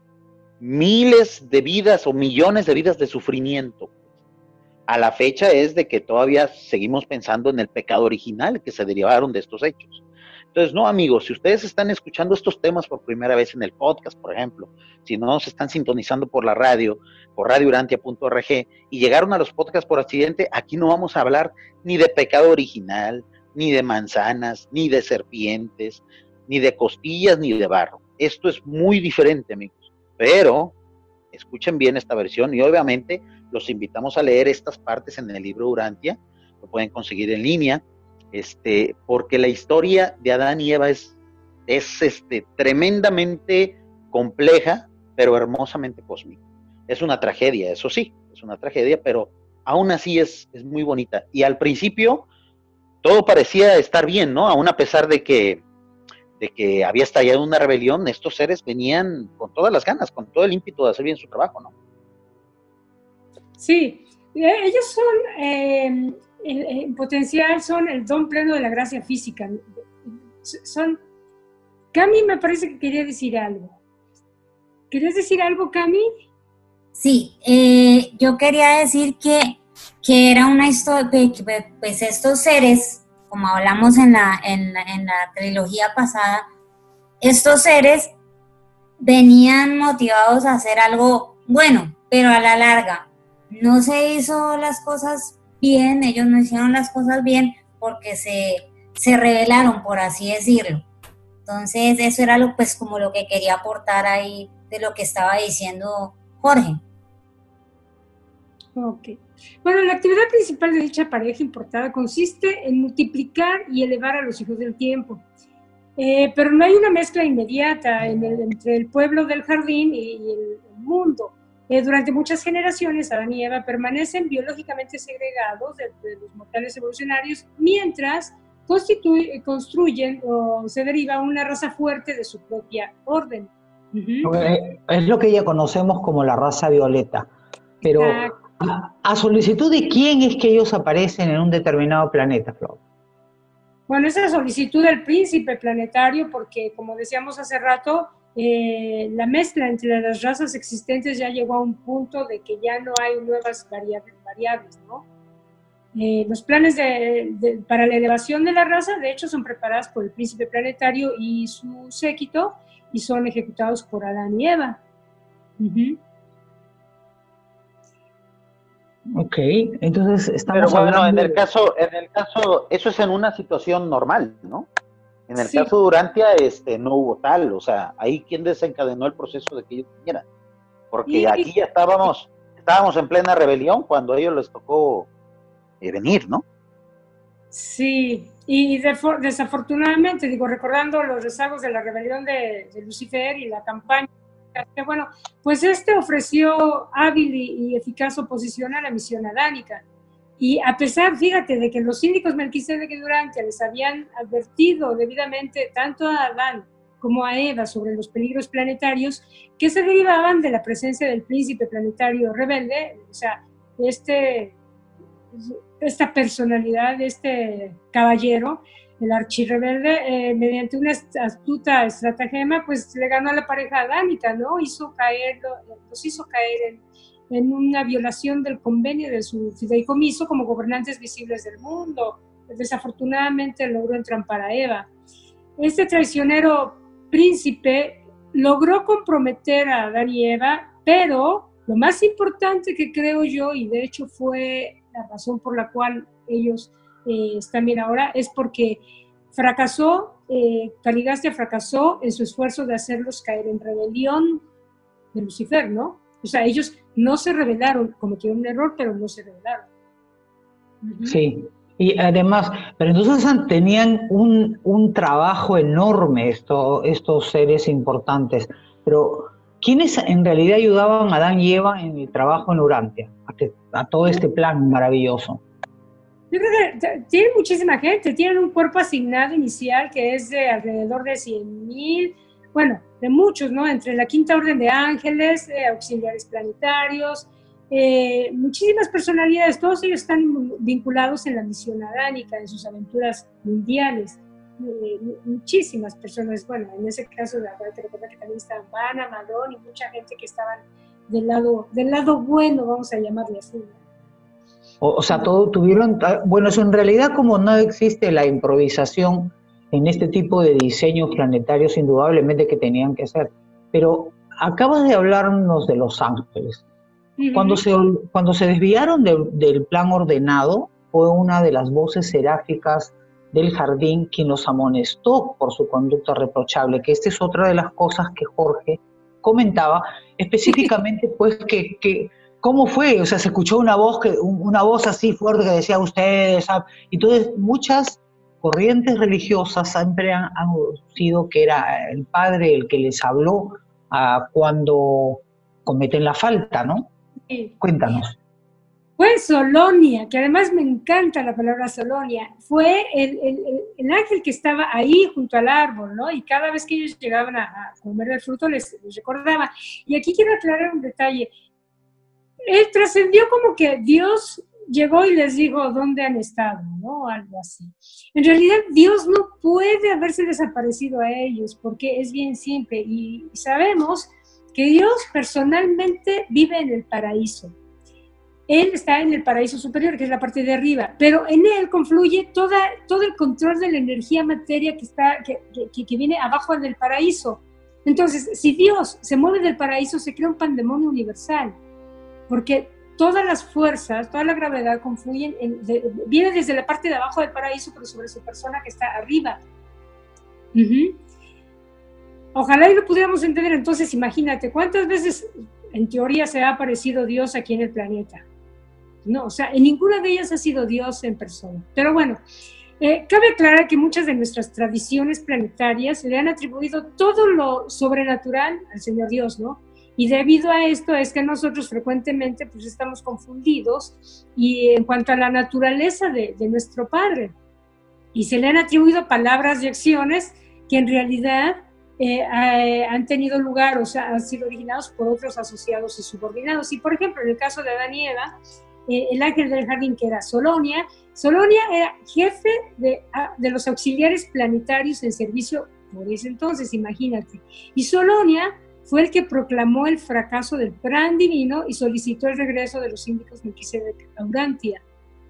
S2: miles de vidas o millones de vidas de sufrimiento. A la fecha es de que todavía seguimos pensando en el pecado original que se derivaron de estos hechos. Entonces, no, amigos, si ustedes están escuchando estos temas por primera vez en el podcast, por ejemplo, si no se están sintonizando por la radio, por radio urantia punto org, y llegaron a los podcasts por accidente, aquí no vamos a hablar ni de pecado original, ni de manzanas, ni de serpientes, ni de costillas, ni de barro. Esto es muy diferente, amigos. Pero, escuchen bien esta versión, y obviamente los invitamos a leer estas partes en el libro Urantia, lo pueden conseguir en línea, este, porque la historia de Adán y Eva es, es este, tremendamente compleja, pero hermosamente cósmica. Es una tragedia, eso sí, es una tragedia, pero aún así es, es muy bonita. Y al principio todo parecía estar bien, ¿no? Aún a pesar de que, de que había estallado una rebelión, estos seres venían con todas las ganas, con todo el ímpetu de hacer bien su trabajo, ¿no?
S4: Sí, ellos son... Eh... en potencial son el don pleno de la gracia física. Son... Cami me parece que quería decir algo. ¿Querías decir algo, Cami?
S5: Sí, eh, yo quería decir que, que era una historia, pues estos seres, como hablamos en la, en, la, en la trilogía pasada, estos seres venían motivados a hacer algo bueno, pero a la larga no se hizo las cosas bien, ellos no hicieron las cosas bien porque se, se rebelaron, por así decirlo. Entonces eso era lo, pues como lo que quería aportar ahí de lo que estaba diciendo Jorge.
S4: Ok. Bueno, la actividad principal de dicha pareja importada consiste en multiplicar y elevar a los hijos del tiempo. Eh, pero no hay una mezcla inmediata en el, entre el pueblo del jardín y el, el mundo. Eh, durante muchas generaciones, Adán y Eva permanecen biológicamente segregados de, de los mortales evolucionarios, mientras construyen o se deriva una raza fuerte de su propia orden. Uh-huh.
S3: Es lo que ya conocemos como la raza violeta, pero, ¿A, a solicitud de quién es que ellos aparecen en un determinado planeta, Flor?
S4: Bueno, esa es solicitud del príncipe planetario, porque como decíamos hace rato, eh, la mezcla entre las razas existentes ya llegó a un punto de que ya no hay nuevas variables, variables ¿no? Eh, los planes de, de, para la elevación de la raza, de hecho, son preparados por el príncipe planetario y su séquito, y son ejecutados por Adán y Eva. Uh-huh.
S3: Ok, entonces estamos
S2: Pero bueno,
S3: hablando...
S2: en el caso, en el caso, eso es en una situación normal, ¿no? En el
S4: sí.
S2: caso de Urantia, este, no hubo tal, o sea, ahí quien desencadenó el proceso de que ellos vinieran, porque
S4: y,
S2: aquí ya estábamos, estábamos en plena rebelión cuando a ellos les tocó eh, venir, ¿no?
S4: Sí, y de, desafortunadamente, digo, recordando los rezagos de la rebelión de, de Lucifer y la campaña, que bueno, pues este ofreció hábil y, y eficaz oposición a la misión adánica. Y a pesar, fíjate, de que los síndicos Melquisedec y Durantia les habían advertido debidamente tanto a Adán como a Eva sobre los peligros planetarios que se derivaban de la presencia del príncipe planetario rebelde, o sea, este, esta personalidad, este caballero, el archirrebelde, eh, mediante una astuta estratagema, pues le ganó a la pareja adánica, ¿no? Hizo caer, los hizo caer en en una violación del convenio de su fideicomiso como gobernantes visibles del mundo. Desafortunadamente logró entrampar a Eva. Este traicionero príncipe logró comprometer a Adán y Eva, pero lo más importante que creo yo, y de hecho fue la razón por la cual ellos eh, están bien ahora, es porque fracasó, eh, Caligastia fracasó en su esfuerzo de hacerlos caer en rebelión de Lucifer, ¿no? O sea, ellos no se rebelaron, cometieron un error, pero no se rebelaron. Uh-huh.
S3: Sí, y además, pero entonces tenían un, un trabajo enorme esto, estos seres importantes, pero ¿quiénes en realidad ayudaban a Adán y Eva en el trabajo en Urantia, a, que, a todo este plan maravilloso?
S4: Yo creo que tienen muchísima gente, tienen un cuerpo asignado inicial que es de alrededor de cien mil, bueno, de muchos, ¿no? Entre la Quinta Orden de Ángeles, eh, auxiliares planetarios, eh, muchísimas personalidades, todos ellos están vinculados en la misión adánica, en sus aventuras mundiales. Eh, muchísimas personas, bueno, en ese caso, te recuerdo que también estaban Vanna, Madón y mucha gente que estaban del lado, del lado bueno, vamos a llamarle así, ¿no?
S3: O, o sea, todo tuvieron, bueno, eso en realidad como no existe la improvisación en este tipo de diseños planetarios, indudablemente que tenían que ser. Pero acabas de hablarnos de los ángeles. Uh-huh. Cuando se, cuando se desviaron de, del plan ordenado, fue una de las voces seráficas del jardín quien los amonestó por su conducta reprochable, que esta es otra de las cosas que Jorge comentaba, específicamente pues que, que ¿cómo fue? O sea, se escuchó una voz, que, una voz así fuerte que decía ustedes, ¿sabes? Entonces muchas corrientes religiosas siempre han, han sido que era el padre el que les habló uh, cuando cometen la falta, ¿no?
S4: Sí.
S3: Cuéntanos.
S4: Fue Solonia, que además me encanta la palabra Solonia. Fue el, el, el ángel que estaba ahí junto al árbol, ¿no? Y cada vez que ellos llegaban a, a comer el fruto les, les recordaba. Y aquí quiero aclarar un detalle. Él trascendió como que Dios llegó y les dijo dónde han estado, ¿no? Algo así. En realidad, Dios no puede haberse desaparecido a ellos, porque es bien simple. Y sabemos que Dios personalmente vive en el paraíso. Él está en el paraíso superior, que es la parte de arriba, pero en él confluye toda, todo el control de la energía materia que, está, que, que, que viene abajo del paraíso. Entonces, si Dios se mueve del paraíso, se crea un pandemonio universal, porque todas las fuerzas, toda la gravedad confluyen, en, de, viene desde la parte de abajo del paraíso, pero sobre su persona que está arriba. Uh-huh. Ojalá y lo pudiéramos entender. Entonces, imagínate, ¿cuántas veces en teoría se ha aparecido Dios aquí en el planeta? No, o sea, en ninguna de ellas ha sido Dios en persona. Pero bueno, eh, cabe aclarar que muchas de nuestras tradiciones planetarias le han atribuido todo lo sobrenatural al Señor Dios, ¿no? Y debido a esto es que nosotros frecuentemente pues estamos confundidos y en cuanto a la naturaleza de, de nuestro Padre. Y se le han atribuido palabras y acciones que en realidad eh, eh, han tenido lugar, o sea, han sido originados por otros asociados y subordinados. Y, por ejemplo, en el caso de Adán y Eva, eh, el ángel del jardín, que era Solonia, Solonia era jefe de, de los auxiliares planetarios en servicio por ese entonces, imagínate. Y Solonia fue el que proclamó el fracaso del plan divino y solicitó el regreso de los síndicos Melquisedec a Urantia.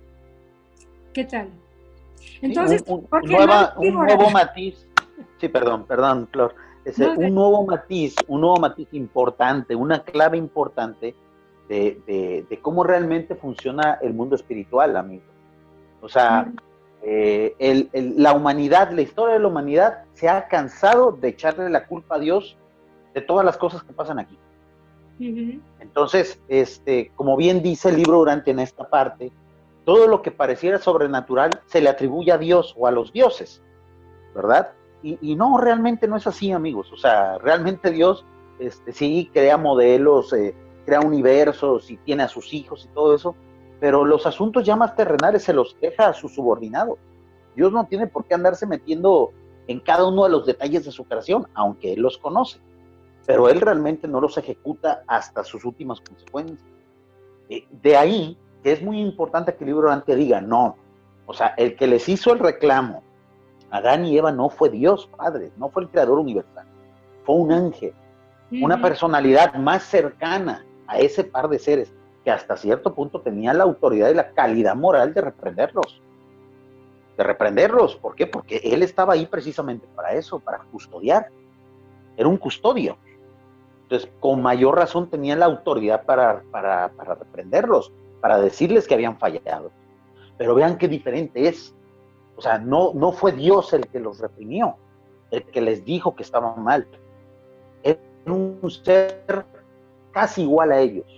S4: ¿Qué tal? Entonces,
S2: sí, un, un,
S4: ¿por qué
S2: nueva,
S4: no
S2: un nuevo matiz. Sí, perdón, perdón, Flor. Ese, no, un nuevo matiz, un nuevo matiz importante, una clave importante de, de, de cómo realmente funciona el mundo espiritual, amigo. O sea, mm. eh, el, el, la humanidad, la historia de la humanidad se ha cansado de echarle la culpa a Dios de todas las cosas que pasan aquí. Uh-huh. Entonces, este, como bien dice el libro Durante en esta parte, todo lo que pareciera sobrenatural se le atribuye a Dios o a los dioses, ¿verdad? Y, y no, realmente no es así, amigos. O sea, realmente Dios este, sí crea modelos, eh, crea universos y tiene a sus hijos y todo eso, pero los asuntos ya más terrenales se los deja a sus subordinados. Dios no tiene por qué andarse metiendo en cada uno de los detalles de su creación, aunque Él los conoce, pero Él realmente no los ejecuta hasta sus últimas consecuencias. Eh, de ahí que es muy importante que el libro Durante diga, no, o sea, el que les hizo el reclamo, Adán y Eva, no fue Dios Padre, no fue el creador universal, fue un ángel, uh-huh. una personalidad más cercana a ese par de seres, que hasta cierto punto tenía la autoridad y la calidad moral de reprenderlos, de reprenderlos, ¿por qué? Porque él estaba ahí precisamente para eso, para custodiar, era un custodio, entonces con mayor razón tenía la autoridad para, para, para reprenderlos, para decirles que habían fallado, pero vean qué diferente es. O sea, no, no fue Dios el que los reprimió, el que les dijo que estaban mal. Era un ser casi igual a ellos.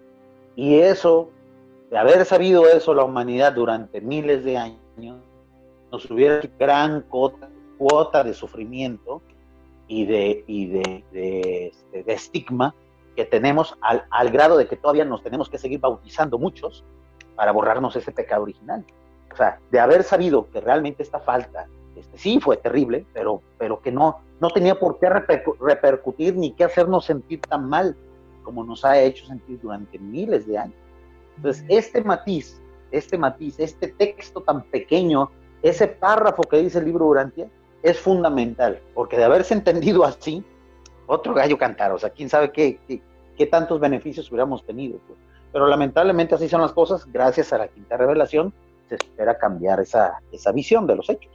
S2: Y eso, de haber sabido eso la humanidad durante miles de años, nos hubiera hecho gran cuota, cuota de sufrimiento y de, y de, de, de, de estigma que tenemos al, al grado de que todavía nos tenemos que seguir bautizando muchos para borrarnos ese pecado original. O sea, de haber sabido que realmente esta falta, este, sí fue terrible, pero, pero que no, no tenía por qué repercu- repercutir ni qué hacernos sentir tan mal como nos ha hecho sentir durante miles de años. Entonces, este matiz, este matiz, este texto tan pequeño, ese párrafo que dice el libro Urantia, es fundamental, porque de haberse entendido así, otro gallo cantar, o sea, quién sabe qué, qué, qué tantos beneficios hubiéramos tenido. Pues. Pero lamentablemente así son las cosas, gracias a la quinta revelación, se espera cambiar esa, esa visión de los hechos.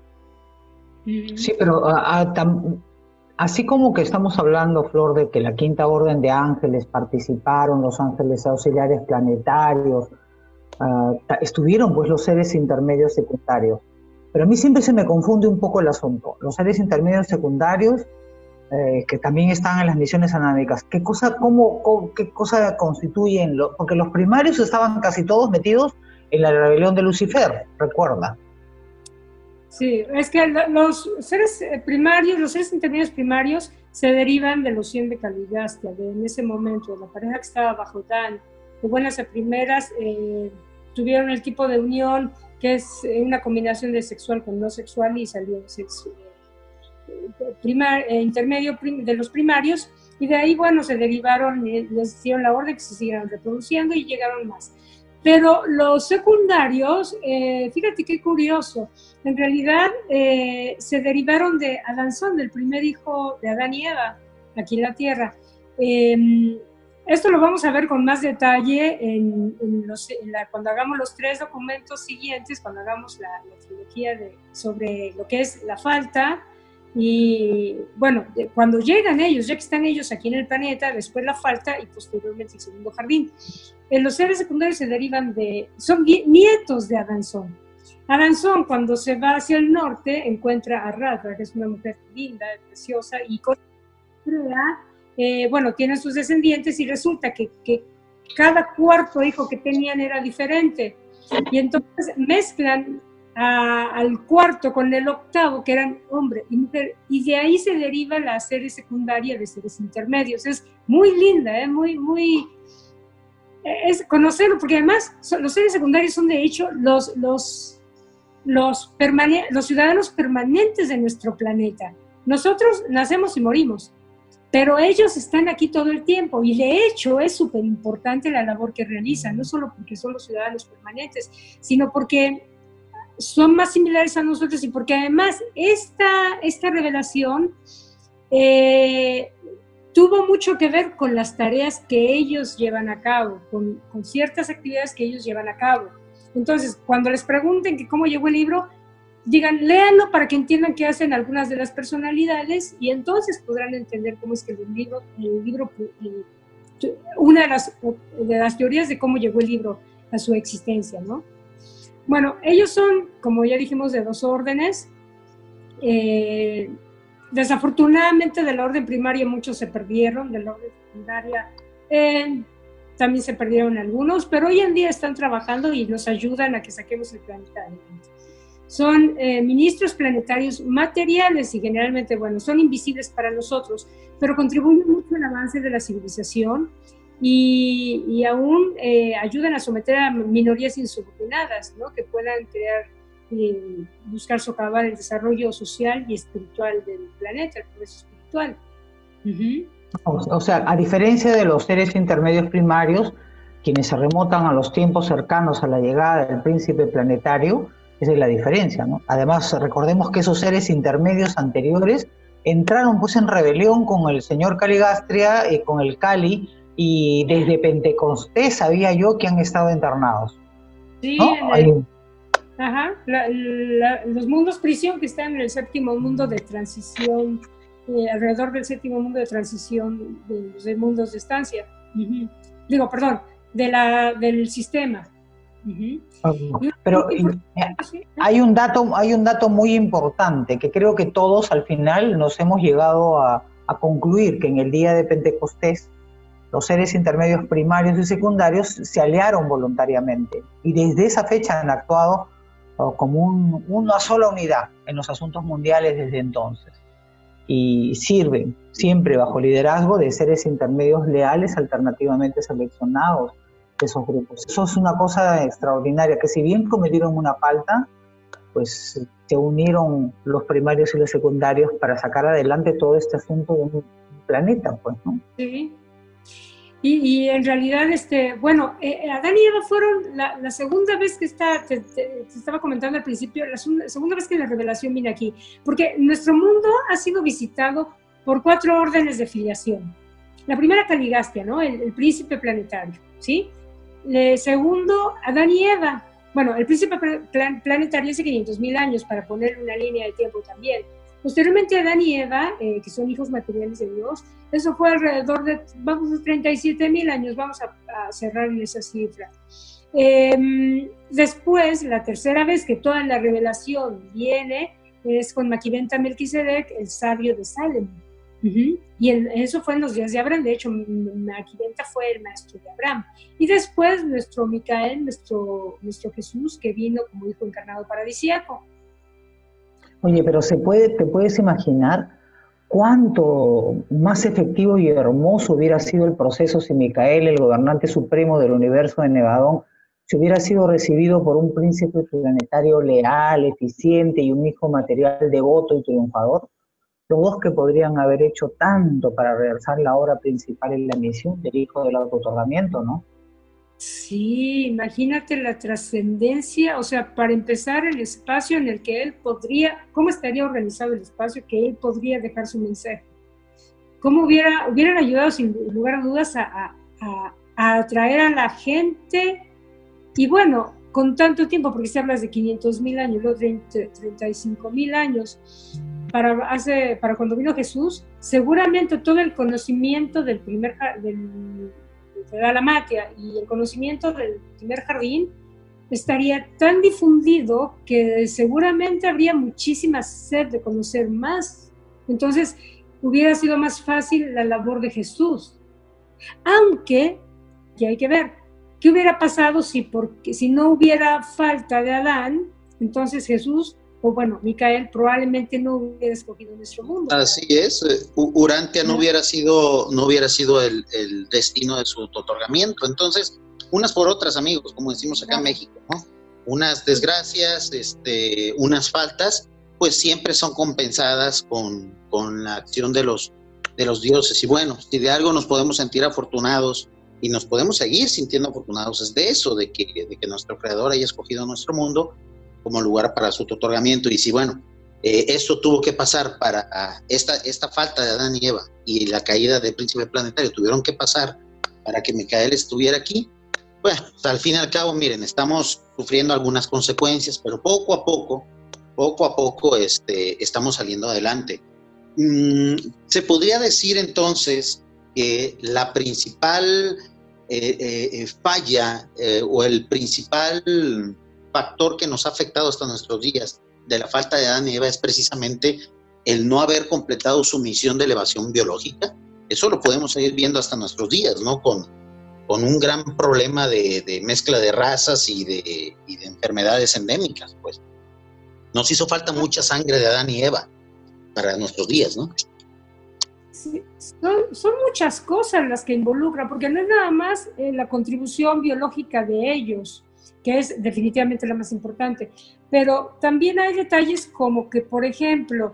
S3: Sí, pero a, a, tam, así como que estamos hablando, Flor, de que la quinta orden de ángeles participaron, los ángeles auxiliares planetarios, uh, estuvieron pues los seres intermedios secundarios, pero a mí siempre se me confunde un poco el asunto. Los seres intermedios secundarios, eh, que también están en las misiones anámicas, ¿qué cosa, cómo, cómo, qué cosa constituyen? Lo, porque los primarios estaban casi todos metidos en la rebelión de Lucifer, recuerda.
S4: Sí, es que los seres primarios, los seres intermedios primarios se derivan de los cien de Caligastia, de en ese momento, la pareja que estaba bajo Dan, de buenas a primeras, eh, tuvieron el tipo de unión que es una combinación de sexual con no sexual y salió sexo, eh, primar, eh, intermedio prim, de los primarios, y de ahí, bueno, se derivaron, eh, les dieron la orden que se siguieran reproduciendo y llegaron más. Pero los secundarios, eh, fíjate qué curioso, en realidad eh, se derivaron de Adánson, del primer hijo de Adán y Eva, aquí en la Tierra. Eh, esto lo vamos a ver con más detalle en, en los, en la, cuando hagamos los tres documentos siguientes, cuando hagamos la, la trilogía de, sobre lo que es la falta, y bueno, de, cuando llegan ellos, ya que están ellos aquí en el planeta, después la falta y posteriormente el segundo jardín. En los seres secundarios se derivan de, son nietos de Adánson. Adánson, cuando se va hacia el norte, encuentra a Radha, que es una mujer linda, preciosa, y con eh, bueno, tienen sus descendientes y resulta que, que cada cuarto hijo que tenían era diferente. Y entonces mezclan a, al cuarto con el octavo, que eran hombre y mujer, y de ahí se deriva la serie secundaria de seres intermedios. Es muy linda, ¿eh? muy, muy... es conocerlo, porque además son, los seres secundarios son de hecho los, los, los, permane- los ciudadanos permanentes de nuestro planeta. Nosotros nacemos y morimos, pero ellos están aquí todo el tiempo y de hecho es súper importante la labor que realizan, no solo porque son los ciudadanos permanentes, sino porque son más similares a nosotros y porque además esta, esta revelación eh, tuvo mucho que ver con las tareas que ellos llevan a cabo, con, con ciertas actividades que ellos llevan a cabo. Entonces, cuando les pregunten que cómo llegó el libro, digan, léanlo para que entiendan qué hacen algunas de las personalidades y entonces podrán entender cómo es que el libro, el libro una de las, de las teorías de cómo llegó el libro a su existencia, ¿no? Bueno, ellos son, como ya dijimos, de dos órdenes. Eh, desafortunadamente de la orden primaria muchos se perdieron, de la orden secundaria eh, también se perdieron algunos, pero hoy en día están trabajando y nos ayudan a que saquemos el planeta adelante. Son eh, ministros planetarios materiales y generalmente, bueno, son invisibles para nosotros, pero contribuyen mucho al avance de la civilización y, y aún eh, ayudan a someter a minorías insubordinadas, ¿no? Que puedan crear, eh, buscar socavar el desarrollo social y espiritual del planeta, el progreso espiritual. Uh-huh.
S3: O sea, a diferencia de los seres intermedios primarios, quienes se remontan a los tiempos cercanos a la llegada del príncipe planetario, esa es la diferencia, ¿no? Además, recordemos que esos seres intermedios anteriores entraron pues en rebelión con el señor Caligastria y con el Cali, y desde Pentecostés sabía yo que han estado internados.
S4: Sí,
S3: ¿no?
S4: en el, ajá, la, la, los mundos prisión que están en el séptimo mundo de transición, eh, alrededor del séptimo mundo de transición de, de mundos de estancia. Uh-huh. Digo, perdón, de la, del sistema. Uh-huh.
S3: Pero hay un dato, hay un dato muy importante que creo que todos al final nos hemos llegado a, a concluir, que en el día de Pentecostés los seres intermedios primarios y secundarios se aliaron voluntariamente y desde esa fecha han actuado oh, como un, una sola unidad en los asuntos mundiales desde entonces y sirven siempre bajo liderazgo de seres intermedios leales alternativamente seleccionados de esos grupos. Eso es una cosa extraordinaria, que si bien cometieron una falta, pues se unieron los primarios y los secundarios para sacar adelante todo este asunto de un planeta, pues, ¿no?
S4: Sí. Y, y en realidad, este, bueno, eh, Adán y Eva fueron la, la segunda vez que está, te, te, te estaba comentando al principio, la segunda vez que la revelación viene aquí, porque nuestro mundo ha sido visitado por cuatro órdenes de filiación. La primera, Caligastria, ¿no? El, el príncipe planetario, ¿sí? El segundo, Adán y Eva. Bueno, el príncipe plan, planetario hace quinientos mil años, para poner una línea de tiempo también. Posteriormente, Adán y Eva, eh, que son hijos materiales de Dios, eso fue alrededor de, vamos, a treinta y siete mil años, vamos a, a cerrar en esa cifra. Eh, después, la tercera vez que toda la revelación viene es con Maquiventa Melquisedec, el sabio de Salem. Uh-huh. Y el, eso fue en los días de Abraham. De hecho, Maquiventa fue el maestro de Abraham. Y después nuestro Micael, nuestro, nuestro Jesús, que vino como hijo encarnado paradisíaco.
S3: Oye, pero se puede, ¿te puedes imaginar cuánto más efectivo y hermoso hubiera sido el proceso si Micael, el gobernante supremo del universo de Nevadón, si hubiera sido recibido por un príncipe planetario leal, eficiente y un hijo material devoto y triunfador? Los dos que podrían haber hecho tanto para realizar la obra principal en la misión del hijo del auto-otorgamiento, ¿no?
S4: Sí, imagínate la trascendencia, o sea, para empezar, el espacio en el que él podría, ¿cómo estaría organizado el espacio que él podría dejar su mensaje? ¿Cómo hubiera, hubieran ayudado sin lugar a dudas a, a, a, a atraer a la gente? Y bueno, con tanto tiempo, porque si hablas de quinientos mil años, luego treinta y cinco mil años, para, hace, para cuando vino Jesús, seguramente todo el conocimiento del primer del, de la magia y el conocimiento del primer jardín estaría tan difundido que seguramente habría muchísima sed de conocer más. Entonces hubiera sido más fácil la labor de Jesús. Aunque, ya hay que ver, ¿qué hubiera pasado si, porque, si no hubiera falta de Adán? Entonces Jesús, o bueno, Micael probablemente no hubiera escogido nuestro mundo.
S6: Así es, Urantia no hubiera sido, no hubiera sido el, el destino de su otorgamiento. Entonces, unas por otras, amigos, como decimos acá en México, ¿no? Unas desgracias, este, unas faltas, pues siempre son compensadas con, con la acción de los, de los dioses. Y bueno, si de algo nos podemos sentir afortunados y nos podemos seguir sintiendo afortunados, es de eso, de que, de que nuestro creador haya escogido nuestro mundo como lugar para su otorgamiento. Y si bueno, eh, esto tuvo que pasar para uh, esta, esta falta de Adán y Eva y la caída del príncipe planetario, tuvieron que pasar para que Micael estuviera aquí. Bueno, pues al fin y al cabo, miren, estamos sufriendo algunas consecuencias, pero poco a poco, poco a poco este, estamos saliendo adelante. Mm, se podría decir entonces que la principal eh, eh, falla eh, o el principal factor que nos ha afectado hasta nuestros días de la falta de Adán y Eva es precisamente el no haber completado su misión de elevación biológica. Eso lo podemos seguir viendo hasta nuestros días, ¿no? Con, con un gran problema de, de mezcla de razas y de, y de enfermedades endémicas, pues. Nos hizo falta mucha sangre de Adán y Eva para nuestros días, ¿no?
S4: Sí, son, son muchas cosas las que involucran, porque no es nada más eh, la contribución biológica de ellos, que es definitivamente la más importante, pero también hay detalles como que, por ejemplo,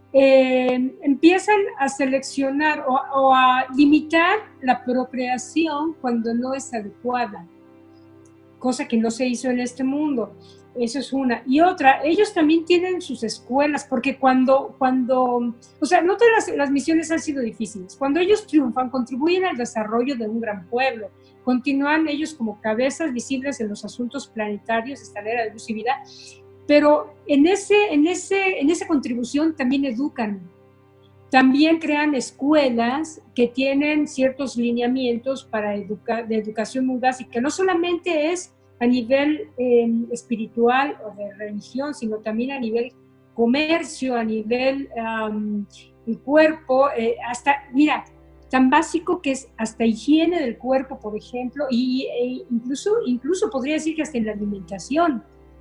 S4: eh, empiezan a seleccionar o, o a limitar la procreación cuando no es adecuada, cosa que no se hizo en este mundo. Eso es una. Y otra, ellos también tienen sus escuelas, porque cuando, cuando o sea, no todas las, las misiones han sido difíciles. Cuando ellos triunfan, contribuyen al desarrollo de un gran pueblo. Continúan ellos como cabezas visibles en los asuntos planetarios, esta era de luz y vida, pero en, ese, en, ese, en esa contribución también educan. También crean escuelas que tienen ciertos lineamientos para educa, de educación muy básica, no solamente es a nivel eh, espiritual o de religión, sino también a nivel comercio, a nivel um, el cuerpo, eh, hasta, mira, tan básico que es hasta higiene del cuerpo, por ejemplo, y e incluso, incluso podría decir que hasta en la alimentación.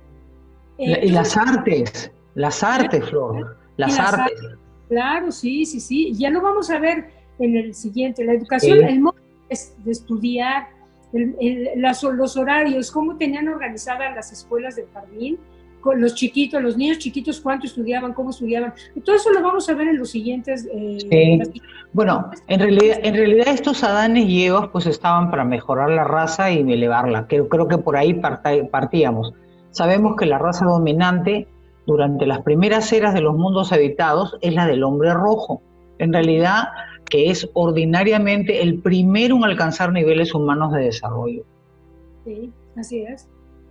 S3: Eh, y las artes, las artes, Flor, las, las artes. artes.
S4: Claro, sí, sí, sí, ya lo vamos a ver en el siguiente, la educación, sí. El modo de estudiar, El, el, las, los horarios, cómo tenían organizadas las escuelas del jardín, con los chiquitos, los niños chiquitos, cuánto estudiaban, cómo estudiaban. Todo eso lo vamos a ver en los siguientes. Eh,
S3: sí. las... Bueno, en realidad, en realidad estos Adanes y Evas pues estaban para mejorar la raza y elevarla. Creo, creo que por ahí partíamos. Sabemos que la raza dominante durante las primeras eras de los mundos habitados es la del hombre rojo. En realidad, que es ordinariamente el primero en alcanzar niveles humanos de desarrollo.
S4: Sí, así es.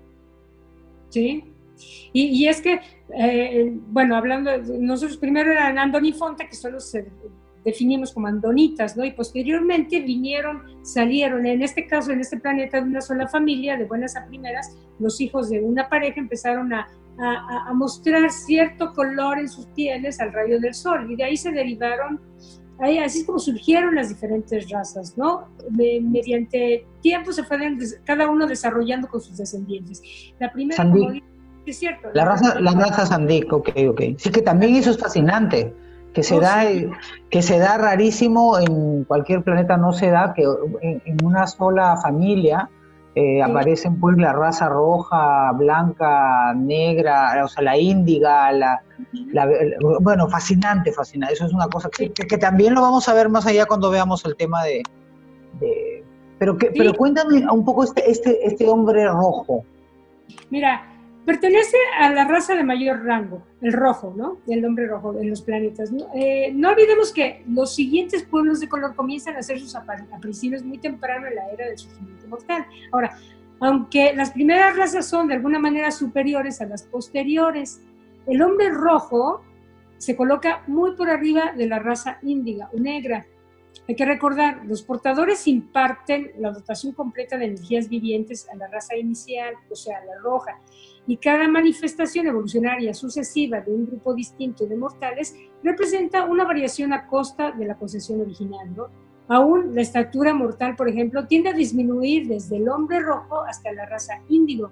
S4: Sí. Y, y es que, eh, bueno, hablando, de, nosotros primero eran andonifonte, que solo se definimos como andonitas, ¿no? Y posteriormente vinieron, salieron, en este caso, en este planeta de una sola familia, de buenas a primeras, los hijos de una pareja empezaron a, a, a mostrar cierto color en sus pieles al rayo del sol, y de ahí se derivaron. Ahí, así es como surgieron las diferentes razas, ¿no? Me, mediante tiempo se fueron des, cada uno desarrollando con sus descendientes. La primera, como dice, es cierto.
S3: La, la raza, la raza Sandik, ok, ok. Sí, que también eso es fascinante, que se, oh, da, sí. que se da rarísimo en cualquier planeta, no se da, que en, en una sola familia eh, sí. aparecen pues la raza roja, blanca, negra, o sea, la índiga, la... La, bueno, fascinante, fascinante. Eso es una cosa que, que, que también lo vamos a ver más allá cuando veamos el tema de... de pero, que, sí. pero cuéntame un poco este, este, este hombre rojo.
S4: Mira, pertenece a la raza de mayor rango, el rojo, ¿no? El hombre rojo en los planetas. No, eh, no olvidemos que los siguientes pueblos de color comienzan a hacer sus apariciones muy temprano en la era del surgimiento mortal. Ahora, aunque las primeras razas son de alguna manera superiores a las posteriores, el hombre rojo se coloca muy por arriba de la raza índiga o negra. Hay que recordar, los portadores imparten la dotación completa de energías vivientes a la raza inicial, o sea, la roja, y cada manifestación evolucionaria sucesiva de un grupo distinto de mortales representa una variación a costa de la concesión original, ¿no? Aún la estatura mortal, por ejemplo, tiende a disminuir desde el hombre rojo hasta la raza índigo.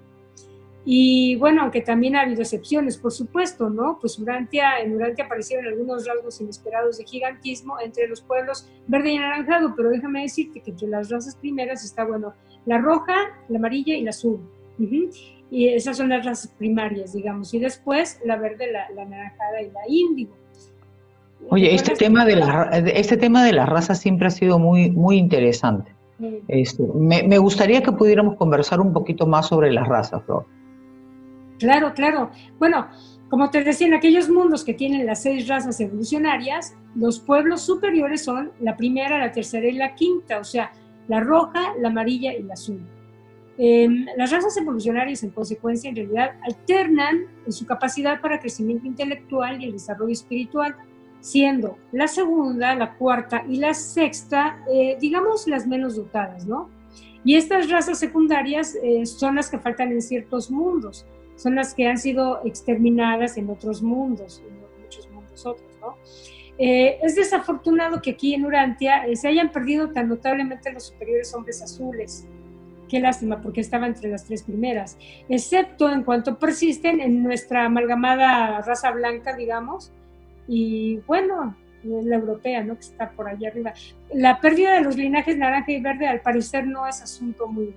S4: Y bueno, aunque también ha habido excepciones, por supuesto, ¿no? Pues Urantia, en Urantia aparecieron algunos rasgos inesperados de gigantismo entre los pueblos verde y anaranjado, pero déjame decirte que entre las razas primeras está, bueno, la roja, la amarilla y la azul. Uh-huh. Y esas son las razas primarias, digamos. Y después la verde, la, la anaranjada y la índigo.
S3: Oye, este tema, de la, este tema de las razas siempre ha sido muy, muy interesante.
S4: Sí.
S3: Este, me, me gustaría que pudiéramos conversar un poquito más sobre las razas, Flor.
S4: Claro, claro. Bueno, como te decía, en aquellos mundos que tienen las seis razas evolucionarias, los pueblos superiores son la primera, la tercera y la quinta, o sea, la roja, la amarilla y la azul. Eh, las razas evolucionarias, en consecuencia, en realidad alternan en su capacidad para crecimiento intelectual y el desarrollo espiritual, siendo la segunda, la cuarta y la sexta, eh, digamos, las menos dotadas, ¿no? Y estas razas secundarias eh, son las que faltan en ciertos mundos, son las que han sido exterminadas en otros mundos, en muchos mundos otros, ¿no? Eh, es desafortunado que aquí en Urantia eh, se hayan perdido tan notablemente los superiores hombres azules. Qué lástima, porque estaba entre las tres primeras, excepto en cuanto persisten en nuestra amalgamada raza blanca, digamos, y bueno, la europea, ¿no?, que está por allá arriba. La pérdida de los linajes naranja y verde, al parecer, no es asunto muy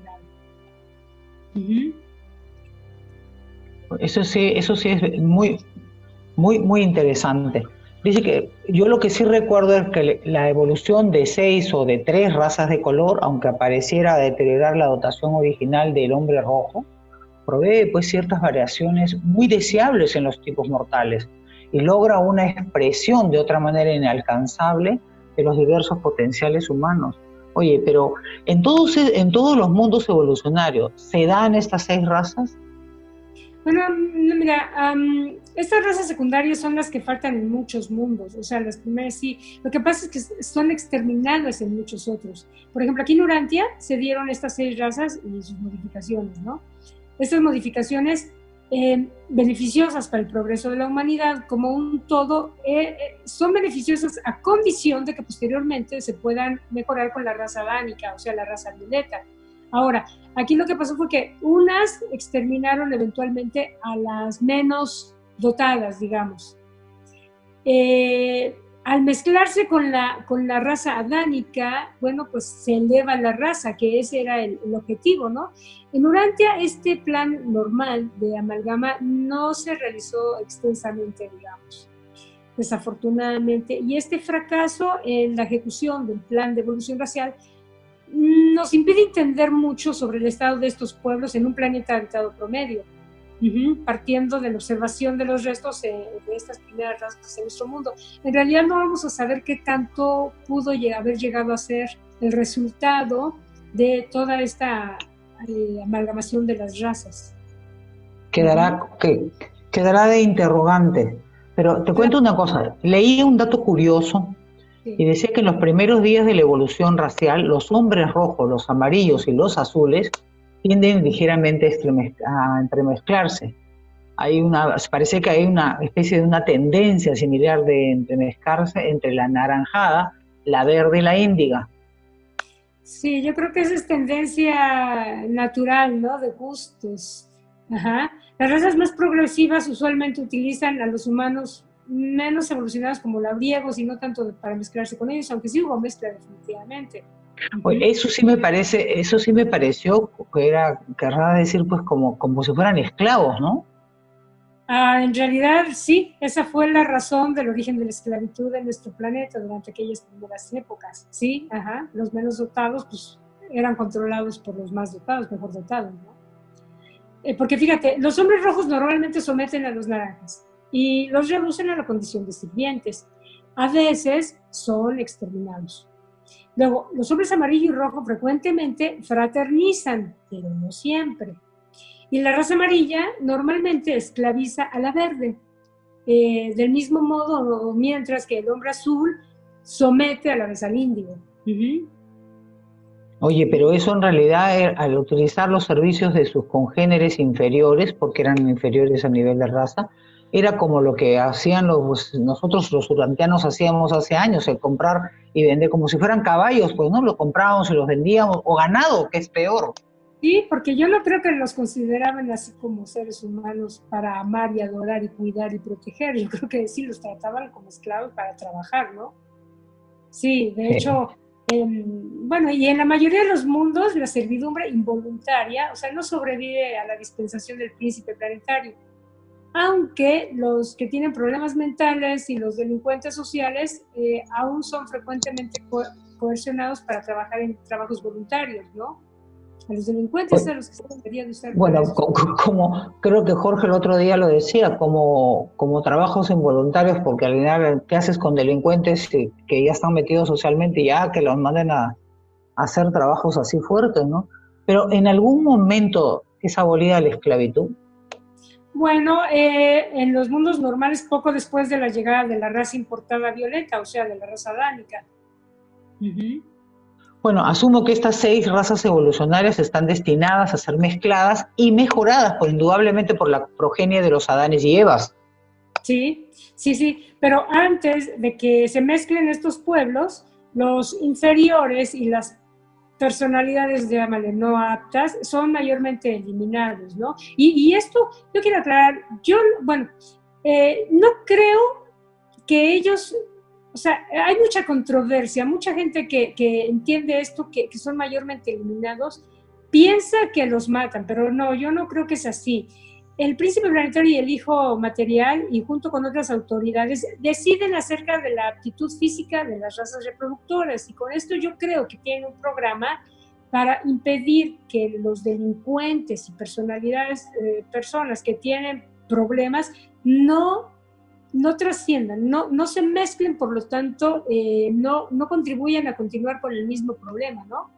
S4: grave. Uh-huh.
S3: Eso sí, eso sí es muy, muy, muy interesante. Dice que yo lo que sí recuerdo es que la evolución de seis o de tres razas de color, aunque pareciera deteriorar la dotación original del hombre rojo, provee pues ciertas variaciones muy deseables en los tipos mortales y logra una expresión de otra manera inalcanzable de los diversos potenciales humanos. Oye, pero en todos, en todos los mundos evolucionarios, ¿se dan estas seis razas?
S4: Bueno, mira, um, estas razas secundarias son las que faltan en muchos mundos, o sea, las primeras sí. Lo que pasa es que son exterminadas en muchos otros. Por ejemplo, aquí en Urantia se dieron estas seis razas y sus modificaciones, ¿no? Estas modificaciones eh, beneficiosas para el progreso de la humanidad como un todo, eh, eh, son beneficiosas a condición de que posteriormente se puedan mejorar con la raza adánica, o sea, la raza violeta. Ahora, aquí lo que pasó fue que unas exterminaron eventualmente a las menos dotadas, digamos. Eh, al mezclarse con la, con la raza adánica, bueno, pues se eleva la raza, que ese era el, el objetivo, ¿no? En Urantia este plan normal de amalgama no se realizó extensamente, digamos, desafortunadamente, y este fracaso en la ejecución del plan de evolución racial nos impide entender mucho sobre el estado de estos pueblos en un planeta habitado promedio, uh-huh, partiendo de la observación de los restos eh, de estas primeras razas en nuestro mundo. En realidad no vamos a saber qué tanto pudo haber llegado a ser el resultado de toda esta eh, amalgamación de las razas.
S3: Quedará, uh-huh. que, quedará de interrogante, pero te cuento una cosa, leí un dato curioso. Y decía que en los primeros días de la evolución racial, los hombres rojos, los amarillos y los azules tienden ligeramente a entremezclarse. Hay una, parece que hay una especie de una tendencia similar de entremezclarse entre la anaranjada, la verde y la índiga.
S4: Sí, yo creo que esa es tendencia natural, ¿no? De gustos. Ajá. Las razas más progresivas usualmente utilizan a los humanos menos evolucionados como labriegos y no tanto para mezclarse con ellos, aunque sí hubo mezcla definitivamente.
S3: Oye, eso sí me parece, eso sí me pareció que era, querrá decir, pues como, como si fueran esclavos, ¿no?
S4: Ah, en realidad sí, esa fue la razón del origen de la esclavitud en nuestro planeta durante aquellas primeras épocas, sí, ajá, los menos dotados pues eran controlados por los más dotados, mejor dotados, ¿no? Eh, porque fíjate, los hombres rojos normalmente someten a los naranjas y los reducen a la condición de sirvientes. A veces son exterminados. Luego, los hombres amarillo y rojo frecuentemente fraternizan, pero no siempre. Y la raza amarilla normalmente esclaviza a la verde. Eh, del mismo modo, mientras que el hombre azul somete a la vez al índigo. Uh-huh.
S3: Oye, pero eso en realidad, al utilizar los servicios de sus congéneres inferiores, porque eran inferiores a nivel de raza, era como lo que hacían los, nosotros los urantianos hacíamos hace años, el comprar y vender como si fueran caballos, pues no, los comprábamos y los vendíamos, o ganado, que es peor.
S4: Sí, porque yo no creo que los consideraban así como seres humanos para amar y adorar y cuidar y proteger, yo creo que sí los trataban como esclavos para trabajar, ¿no? Sí, de hecho, Eh, bueno, y en la mayoría de los mundos la servidumbre involuntaria, o sea, no sobrevive a la dispensación del príncipe planetario, aunque los que tienen problemas mentales y los delincuentes sociales eh, aún son frecuentemente co coercionados para trabajar en trabajos voluntarios, ¿no? A los delincuentes bueno, a los que se deberían usar.
S3: Bueno, como, como creo que Jorge el otro día lo decía, como, como trabajos involuntarios, porque al final, ¿qué haces con delincuentes que, que ya están metidos socialmente y ya que los manden a, a hacer trabajos así fuertes, ¿no? Pero en algún momento es abolida la esclavitud.
S4: Bueno, eh, en los mundos normales, poco después de la llegada de la raza importada violeta, o sea, de la raza adánica. Uh-huh.
S3: Bueno, asumo que estas seis razas evolucionarias están destinadas a ser mezcladas y mejoradas, por, indudablemente, por la progenie de los Adanes y Evas.
S4: Sí, sí, sí, pero antes de que se mezclen estos pueblos, los inferiores y las personalidades, llámale, no aptas, son mayormente eliminados, ¿no? Y, y esto, yo quiero aclarar, yo, bueno, eh, no creo que ellos... O sea, hay mucha controversia, mucha gente que, que entiende esto, que, que son mayormente eliminados, piensa que los matan, pero no, yo no creo que es así. El príncipe planetario y el hijo material, y junto con otras autoridades, deciden acerca de la aptitud física de las razas reproductoras, y con esto yo creo que tienen un programa para impedir que los delincuentes y personalidades, eh, personas que tienen problemas, no... no trasciendan, no, no se mezclen, por lo tanto, eh, no, no contribuyen a continuar con el mismo problema, ¿no?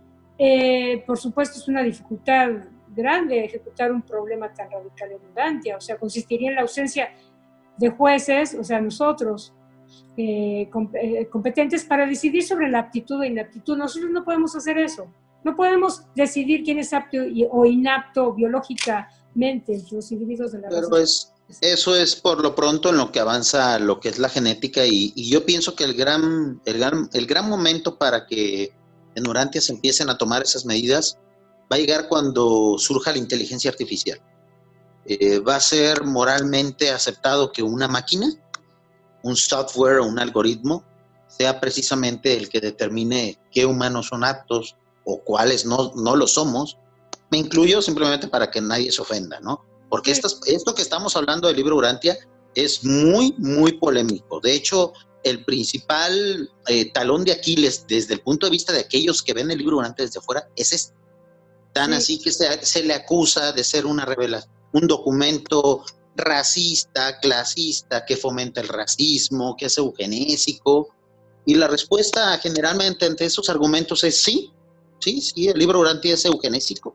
S4: Eh, por supuesto, es una dificultad grande ejecutar un problema tan radical en Urantia, o sea, consistiría en la ausencia de jueces, o sea, nosotros, eh, com eh, competentes para decidir sobre la aptitud o inaptitud. Nosotros no podemos hacer eso, no podemos decidir quién es apto y, o inapto biológicamente, los individuos de la raza.
S6: Pero es... Eso es por lo pronto en lo que avanza lo que es la genética y, y yo pienso que el gran, el, gran, el gran momento para que en Urantia se empiecen a tomar esas medidas va a llegar cuando surja la inteligencia artificial. Eh, va a ser moralmente aceptado que una máquina, un software o un algoritmo sea precisamente el que determine qué humanos son aptos o cuáles no, no lo somos. Me incluyo simplemente para que nadie se ofenda, ¿no? Porque estas, esto que estamos hablando del libro Urantia es muy, muy polémico. De hecho, el principal eh, talón de Aquiles desde el punto de vista de aquellos que ven el libro Urantia desde fuera es este. Tan sí. Así que se, se le acusa de ser una revelación, un documento racista, clasista, que fomenta el racismo, que es eugenésico. Y la respuesta generalmente ante esos argumentos es sí, sí, sí, el libro Urantia es eugenésico.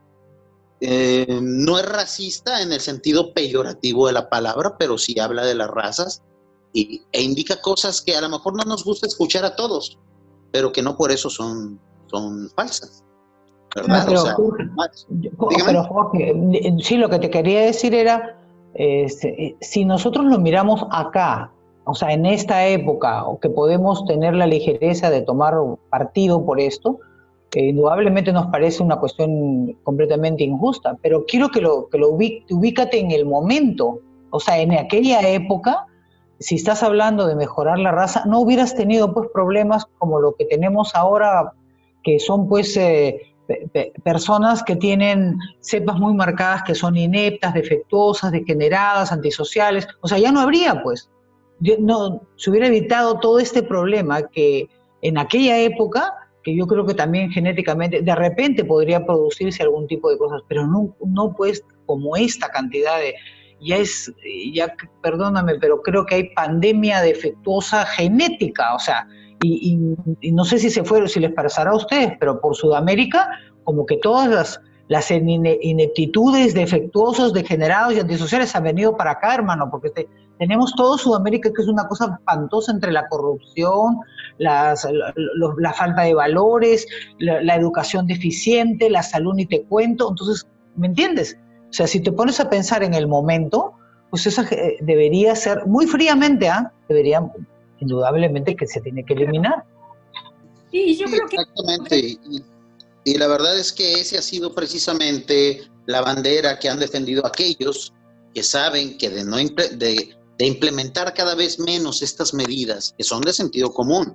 S6: Eh, no es racista en el sentido peyorativo de la palabra, pero sí habla de las razas y, e indica cosas que a lo mejor no nos gusta escuchar a todos, pero que no por eso son, son falsas. ¿Verdad?
S3: No, pero,
S6: o sea,
S3: Jorge, pero Jorge, sí, lo que te quería decir era, eh, si nosotros lo miramos acá, o sea, en esta época, o que podemos tener la ligereza de tomar partido por esto, Eh, indudablemente nos parece una cuestión completamente injusta, pero quiero que lo, que lo ubic, ubícate en el momento, o sea, en aquella época, si estás hablando de mejorar la raza, no hubieras tenido pues problemas como lo que tenemos ahora, que son pues eh, pe pe personas que tienen cepas muy marcadas, que son ineptas, defectuosas, degeneradas, antisociales, o sea, ya no habría pues, no, se hubiera evitado todo este problema que en aquella época, que yo creo que también genéticamente, de repente podría producirse algún tipo de cosas, pero no, no pues como esta cantidad de, ya es, ya perdóname, pero creo que hay pandemia defectuosa genética, o sea, y, y, y no sé si se fueron, si les pasará a ustedes, pero por Sudamérica, como que todas las, las ineptitudes, defectuosos, degenerados y antisociales han venido para acá, hermano, porque te, tenemos todo Sudamérica, que es una cosa espantosa entre la corrupción, las, la, la, la falta de valores, la, la educación deficiente, la salud ni te cuento. Entonces, ¿me entiendes? O sea, si te pones a pensar en el momento, pues esa eh, debería ser, muy fríamente, ¿ah? ¿eh? Debería, indudablemente, que se tiene que eliminar.
S4: Sí, yo
S6: sí,
S4: creo que...
S6: Exactamente, y, y la verdad es que ese ha sido precisamente la bandera que han defendido aquellos que saben que de no de, de implementar cada vez menos estas medidas, que son de sentido común,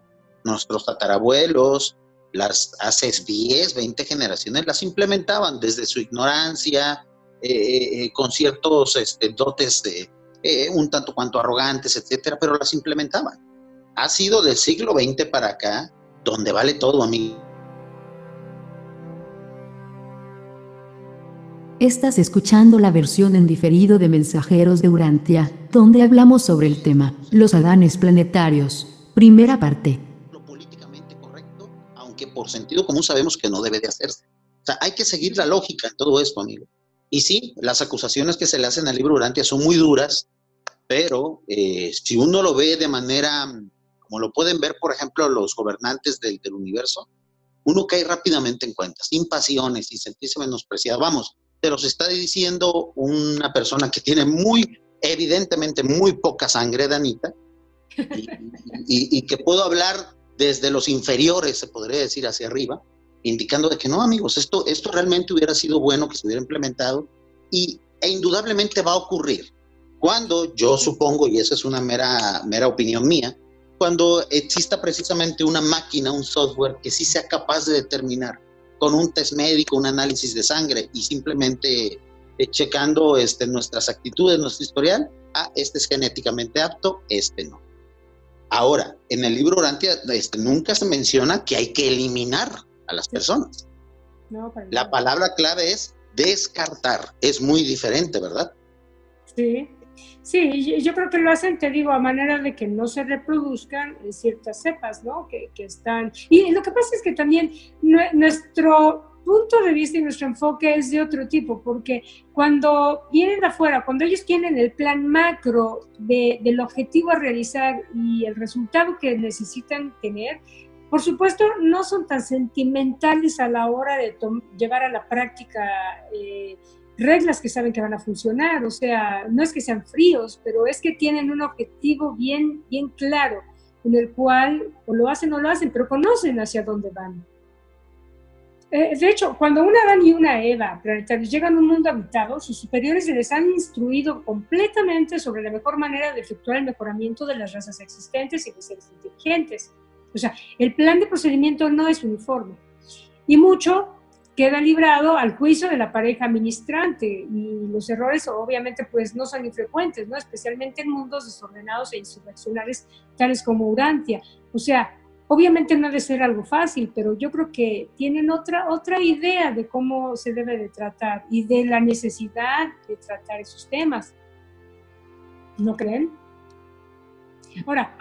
S6: nuestros tatarabuelos, las hace diez, veinte generaciones, las implementaban desde su ignorancia, eh, eh, con ciertos este, dotes eh, eh, un tanto cuanto arrogantes, etcétera, pero las implementaban. Ha sido del siglo veinte para acá donde vale todo, amigo.
S1: Estás escuchando la versión en diferido de Mensajeros de Urantia, donde hablamos sobre el tema, los Adanes planetarios. Primera parte.
S6: Lo políticamente correcto, aunque por sentido común sabemos que no debe de hacerse. O sea, hay que seguir la lógica en todo esto, amigo. Y sí, las acusaciones que se le hacen al libro Urantia son muy duras, pero eh, si uno lo ve de manera, como lo pueden ver, por ejemplo, los gobernantes del, del universo, uno cae rápidamente en cuenta, sin pasiones, sin sentirse menospreciado. Vamos, te los está diciendo una persona que tiene muy, evidentemente, muy poca sangre, Danita, y, y, y que puedo hablar desde los inferiores, se podría decir, hacia arriba, indicando de que no, amigos, esto, esto realmente hubiera sido bueno que se hubiera implementado, y, e indudablemente va a ocurrir. Cuando, yo supongo, y esa es una mera, mera opinión mía, cuando exista precisamente una máquina, un software que sí sea capaz de determinar con un test médico, un análisis de sangre y simplemente eh, checando este, nuestras actitudes, nuestro historial, ah, este es genéticamente apto, este no. Ahora, en el libro Urantia este, nunca se menciona que hay que eliminar a las personas.
S4: No, para
S6: La
S4: nada.
S6: palabra clave es descartar. Es muy diferente, ¿verdad?
S4: Sí, sí, yo creo que lo hacen, te digo, a manera de que no se reproduzcan ciertas cepas, ¿no? Que, que están... Y lo que pasa es que también nuestro punto de vista y nuestro enfoque es de otro tipo, porque cuando vienen de afuera, cuando ellos tienen el plan macro de, del objetivo a realizar y el resultado que necesitan tener, por supuesto, no son tan sentimentales a la hora de llevar a la práctica eh, reglas que saben que van a funcionar. O sea, no es que sean fríos, pero es que tienen un objetivo bien, bien claro, en el cual o lo hacen o lo hacen, pero conocen hacia dónde van. Eh, de hecho, cuando un Adán y una Eva planetarios llegan a un mundo habitado, sus superiores les han instruido completamente sobre la mejor manera de efectuar el mejoramiento de las razas existentes y de seres inteligentes. O sea, el plan de procedimiento no es uniforme. Y mucho queda librado al juicio de la pareja ministrante, y los errores obviamente pues no son infrecuentes, ¿no? Especialmente en mundos desordenados e insurreccionales tales como Urantia. O sea, obviamente no debe ser algo fácil, pero yo creo que tienen otra, otra idea de cómo se debe de tratar y de la necesidad de tratar esos temas. ¿No creen? Ahora...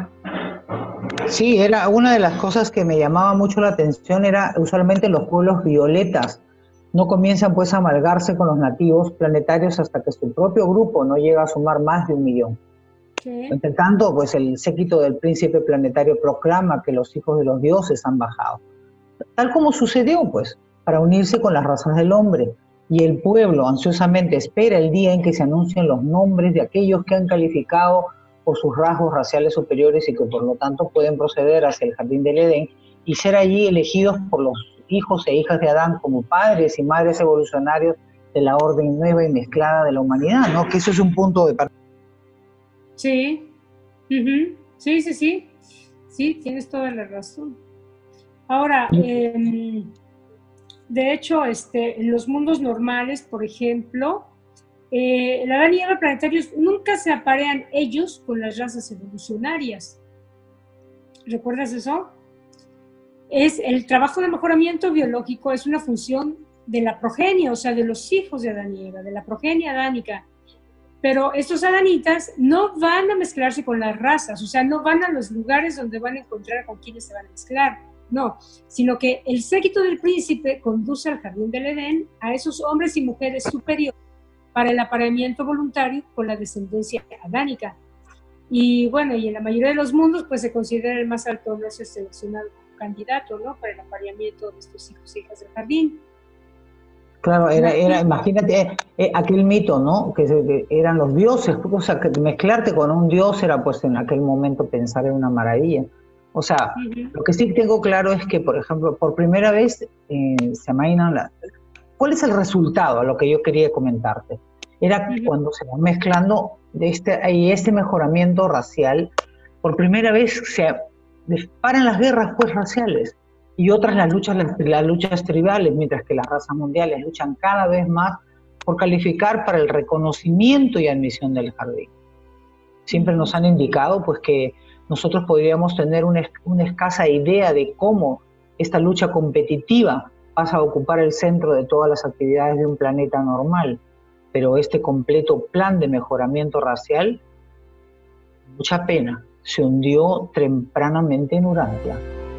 S3: Sí, era una de las cosas que me llamaba mucho la atención, era usualmente los pueblos violetas no comienzan pues a amalgarse con los nativos planetarios hasta que su propio grupo no llega a sumar más de un millón. ¿Qué? Entre tanto, pues el séquito del príncipe planetario proclama que los hijos de los dioses han bajado. Tal como sucedió, pues, para unirse con las razas del hombre. Y el pueblo ansiosamente espera el día en que se anuncien los nombres de aquellos que han calificado por sus rasgos raciales superiores y que por lo tanto pueden proceder hacia el jardín del Edén y ser allí elegidos por los hijos e hijas de Adán como padres y madres evolucionarios de la orden nueva y mezclada de la humanidad, ¿no? Que eso es un punto de partida.
S4: Sí, uh-huh. sí, sí, sí, sí, tienes toda la razón. Ahora, eh, de hecho, este, en los mundos normales, por ejemplo, Eh, el Adán y Eva planetarios nunca se aparean ellos con las razas evolucionarias. ¿Recuerdas eso? Es el trabajo de mejoramiento biológico es una función de la progenie, o sea, de los hijos de Adán y Eva, de la progenie adánica. Pero estos adanitas no van a mezclarse con las razas, o sea, no van a los lugares donde van a encontrar con quienes se van a mezclar, no, sino que el séquito del príncipe conduce al jardín del Edén a esos hombres y mujeres superiores para el apareamiento voluntario con la descendencia adánica. Y bueno, y en la mayoría de los mundos, pues se considera el más alto honor ser seleccionado como candidato, ¿no? Para el apareamiento de estos hijos e hijas del jardín.
S3: Claro, era, era imagínate, eh, eh, aquel mito, ¿no? Que, se, que eran los dioses, o sea, que mezclarte con un dios era, pues, en aquel momento pensar en una maravilla. O sea, uh-huh. Lo que sí tengo claro es que, por ejemplo, por primera vez eh, se imaginan la... ¿Cuál es el resultado a lo que yo quería comentarte? Era uh-huh. Cuando se va mezclando de este, y este mejoramiento racial, por primera vez se paran las guerras pues raciales y otras las luchas, las, las luchas tribales, mientras que las razas mundiales luchan cada vez más por calificar para el reconocimiento y admisión del jardín. Siempre nos han indicado pues que nosotros podríamos tener una, una escasa idea de cómo esta lucha competitiva pasa a ocupar el centro de todas las actividades de un planeta normal, pero este completo plan de mejoramiento racial, mucha pena, se hundió tempranamente en Urantia.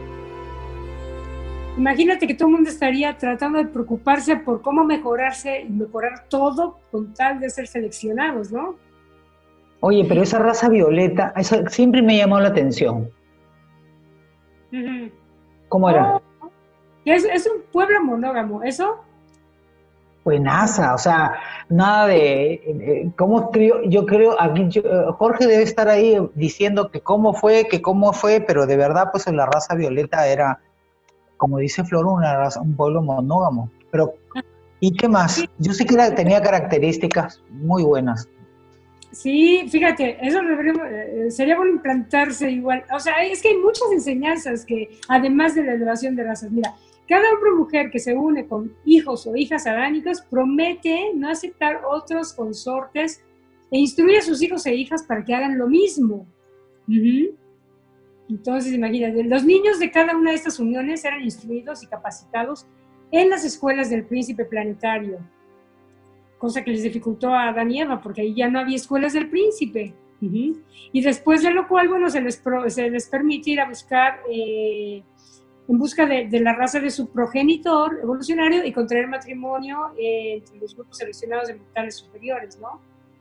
S4: Imagínate que todo el mundo estaría tratando de preocuparse por cómo mejorarse y mejorar todo con tal de ser seleccionados, ¿no?
S3: Oye, pero esa raza violeta, eso siempre me llamó la atención.
S4: Uh-huh.
S3: ¿Cómo era?
S4: Oh, es, es un pueblo monógamo, ¿eso?
S3: Buenaza, o sea, nada de, eh, ¿cómo escribió? Yo creo, aquí yo, Jorge debe estar ahí diciendo que cómo fue, que cómo fue, pero de verdad, pues la raza violeta era, como dice Flor, una raza, un pueblo monógamo. Pero, ¿y qué más? Yo sé que era, tenía características muy buenas.
S4: Sí, fíjate, eso deberíamos, eh, sería bueno implantarse igual. O sea, es que hay muchas enseñanzas que, además de la elevación de razas, mira, cada hombre o mujer que se une con hijos o hijas adánicas promete no aceptar otros consortes e instruye a sus hijos e hijas para que hagan lo mismo. Uh-huh. Entonces, imagínate, los niños de cada una de estas uniones eran instruidos y capacitados en las escuelas del príncipe planetario, cosa que les dificultó a Adán y Eva, porque ahí ya no había escuelas del príncipe. Uh-huh. Y después de lo cual, bueno, se les, pro, se les permite ir a buscar... Eh, en busca de, de la raza de su progenitor evolucionario y contraer matrimonio eh, entre los grupos seleccionados de mortales superiores, ¿no?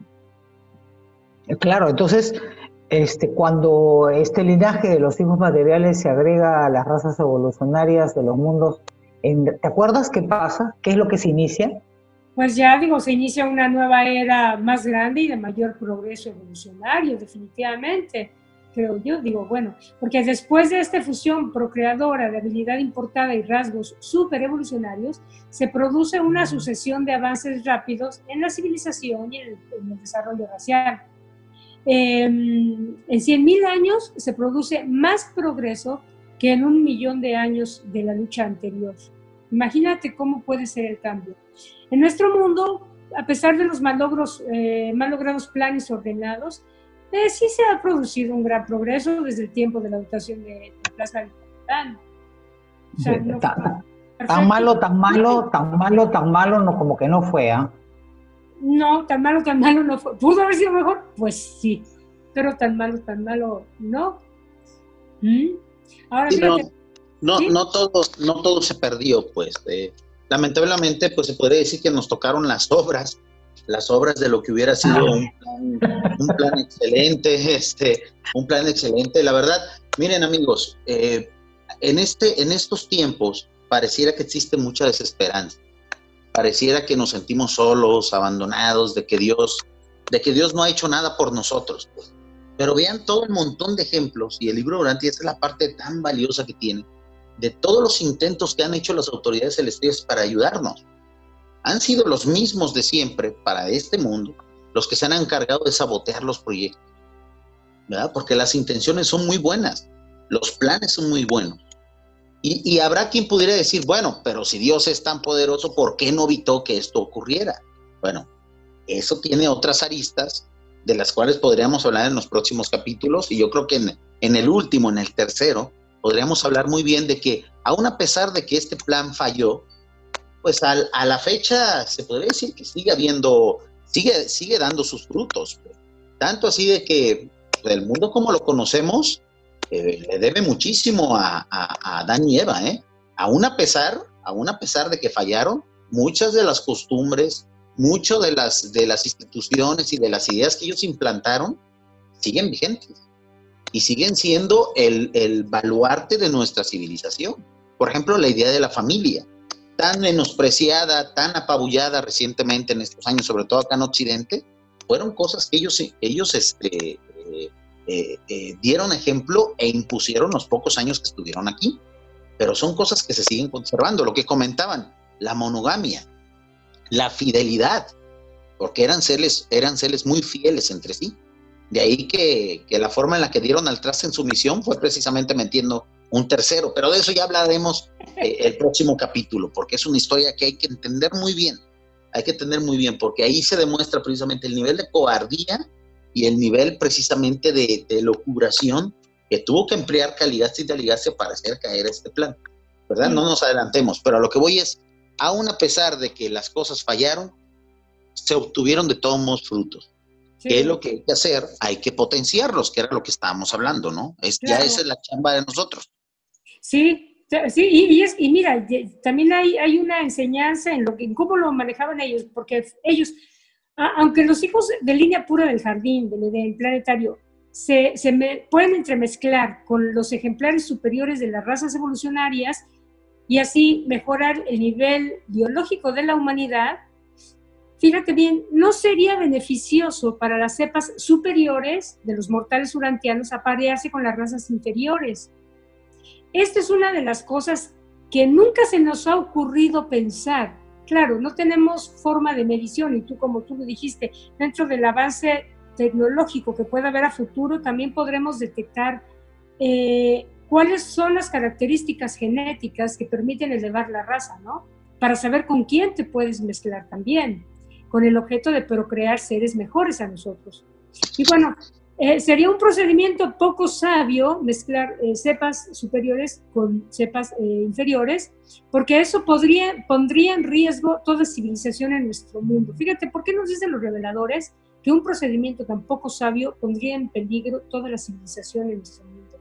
S3: Claro, entonces, este, cuando este linaje de los hijos materiales se agrega a las razas evolucionarias de los mundos, en, ¿te acuerdas qué pasa? ¿Qué es lo que se inicia?
S4: Pues ya digo, se inicia una nueva era más grande y de mayor progreso evolucionario, definitivamente. Creo yo, digo, bueno, porque después de esta fusión procreadora de habilidad importada y rasgos super evolucionarios, se produce una sucesión de avances rápidos en la civilización y en el, en el desarrollo racial. Eh, en cien mil años se produce más progreso que en un millón de años de la lucha anterior. Imagínate cómo puede ser el cambio. En nuestro mundo, a pesar de los malogros, eh, mal logrados planes ordenados, Eh, sí se ha producido un gran progreso desde el tiempo de la dotación de, de plasma vital.
S3: O sea, no tan, tan malo, tan malo, tan malo, tan malo, no, como que no fue, ¿ah? ¿eh?
S4: No, tan malo, tan malo no fue. ¿Pudo haber sido mejor? Pues sí, pero tan malo, tan malo no. ¿Mm? Ahora
S6: sí,
S4: fíjate.
S6: No, no,
S4: ¿sí?
S6: no, todo, no todo se perdió, pues. Eh, lamentablemente, pues se podría decir que nos tocaron las obras, las obras de lo que hubiera sido un plan, un plan excelente, este, un plan excelente. La verdad, miren amigos, eh, en, este, en estos tiempos pareciera que existe mucha desesperanza, pareciera que nos sentimos solos, abandonados, de que Dios, de que Dios no ha hecho nada por nosotros. Pues. Pero vean todo el montón de ejemplos, y el libro de Urantia es la parte tan valiosa que tiene, de todos los intentos que han hecho las autoridades celestiales para ayudarnos. Han sido los mismos de siempre para este mundo los que se han encargado de sabotear los proyectos, ¿verdad? Porque las intenciones son muy buenas, los planes son muy buenos. Y, y habrá quien pudiera decir, bueno, pero si Dios es tan poderoso, ¿por qué no evitó que esto ocurriera? Bueno, eso tiene otras aristas de las cuales podríamos hablar en los próximos capítulos, y yo creo que en, en el último, en el tercero, podríamos hablar muy bien de que, aun a pesar de que este plan falló, pues al, a la fecha se podría decir que sigue habiendo, sigue, sigue dando sus frutos. Tanto así de que el mundo como lo conocemos eh, le debe muchísimo a, a, a Adán y Eva, ¿eh? Aún a pesar, aún a pesar de que fallaron, muchas de las costumbres, muchas de las, de las instituciones y de las ideas que ellos implantaron siguen vigentes y siguen siendo el, el baluarte de nuestra civilización. Por ejemplo, la idea de la familia, tan menospreciada, tan apabullada recientemente en estos años, sobre todo acá en Occidente, fueron cosas que ellos, ellos este, eh, eh, eh, dieron ejemplo e impusieron los pocos años que estuvieron aquí. Pero son cosas que se siguen conservando. Lo que comentaban, la monogamia, la fidelidad, porque eran seres, eran seres muy fieles entre sí. De ahí que, que la forma en la que dieron al traste en su misión fue precisamente metiendo un tercero, pero de eso ya hablaremos eh, el próximo capítulo, porque es una historia que hay que entender muy bien, hay que entender muy bien, porque ahí se demuestra precisamente el nivel de cobardía y el nivel precisamente de, de locuración que tuvo que emplear Caligaste y Daligaste para hacer caer este plan, ¿verdad? No nos adelantemos, pero a lo que voy es, aún a pesar de que las cosas fallaron, se obtuvieron de todos modos frutos. Sí. ¿Qué es lo que hay que hacer? Hay que potenciarlos, que era lo que estábamos hablando, ¿no? Es, claro. Ya esa es la chamba de nosotros.
S4: Sí, sí, y, y, es, y mira, también hay, hay una enseñanza en lo que, en cómo lo manejaban ellos, porque ellos, a, aunque los hijos de línea pura del jardín, del Edén planetario, se, se me, pueden entremezclar con los ejemplares superiores de las razas evolucionarias y así mejorar el nivel biológico de la humanidad. Fíjate bien, no sería beneficioso para las cepas superiores de los mortales urantianos aparearse con las razas inferiores. Esta es una de las cosas que nunca se nos ha ocurrido pensar. Claro, no tenemos forma de medición y tú, como tú lo dijiste, dentro del avance tecnológico que pueda haber a futuro, también podremos detectar eh, cuáles son las características genéticas que permiten elevar la raza, ¿no? Para saber con quién te puedes mezclar también, con el objeto de procrear seres mejores a nosotros. Y bueno, eh, sería un procedimiento poco sabio mezclar eh, cepas superiores con cepas eh, inferiores, porque eso podría, pondría en riesgo toda civilización en nuestro mundo. Fíjate, ¿por qué nos dicen los reveladores que un procedimiento tan poco sabio pondría en peligro toda la civilización en nuestro mundo?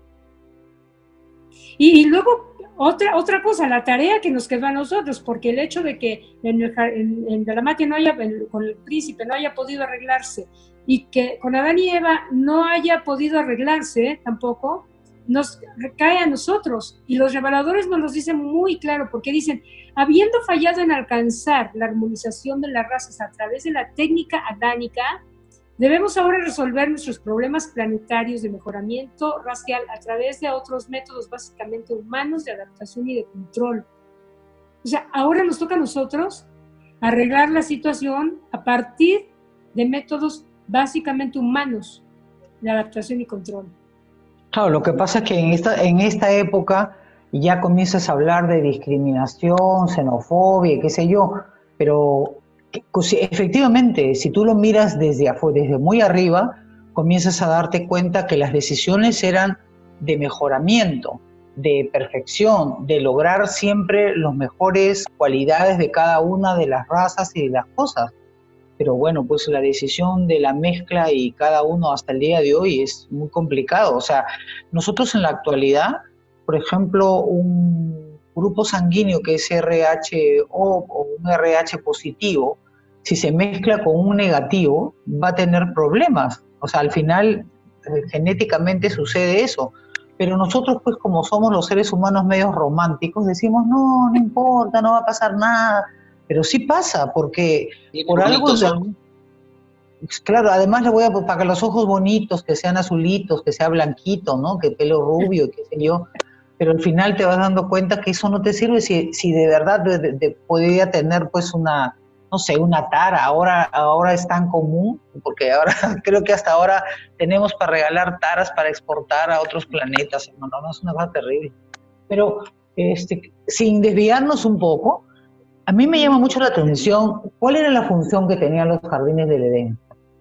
S4: Y, y luego, otra, otra cosa, la tarea que nos quedó a nosotros, porque el hecho de que en, el, en, en Dalmatia no haya, en, con el príncipe no haya podido arreglarse, y que con Adán y Eva no haya podido arreglarse tampoco, nos cae a nosotros. Y los reveladores nos lo dicen muy claro, porque dicen, habiendo fallado en alcanzar la armonización de las razas a través de la técnica adánica, debemos ahora resolver nuestros problemas planetarios de mejoramiento racial a través de otros métodos básicamente humanos de adaptación y de control. O sea, ahora nos toca a nosotros arreglar la situación a partir de métodos básicamente humanos de adaptación y control.
S3: Claro, lo que pasa es que en esta, en esta época ya comienzas a hablar de discriminación, xenofobia, qué sé yo, pero efectivamente, si tú lo miras desde afuera, desde muy arriba, comienzas a darte cuenta que las decisiones eran de mejoramiento, de perfección, de lograr siempre las mejores cualidades de cada una de las razas y de las cosas. Pero bueno, pues la decisión de la mezcla y cada uno hasta el día de hoy es muy complicado. O sea, nosotros en la actualidad, por ejemplo, un grupo sanguíneo que es R H O o un R H positivo, si se mezcla con un negativo, va a tener problemas. O sea, al final, eh, genéticamente sucede eso. Pero nosotros, pues, como somos los seres humanos medios románticos, decimos, no, no importa, no va a pasar nada. Pero sí pasa, porque por algo... De, claro, además le voy a para que los ojos bonitos, que sean azulitos, que sea blanquito, ¿no? Que pelo rubio, qué sé yo. Pero al final te vas dando cuenta que eso no te sirve si, si de verdad de, de, de podría tener, pues, una... no sé, una tara, ahora, ahora es tan común, porque ahora creo que hasta ahora tenemos para regalar taras para exportar a otros planetas, hermano, no, es una cosa terrible. Pero este, sin desviarnos un poco, a mí me llama mucho la atención, ¿cuál era la función que tenían los jardines del Edén?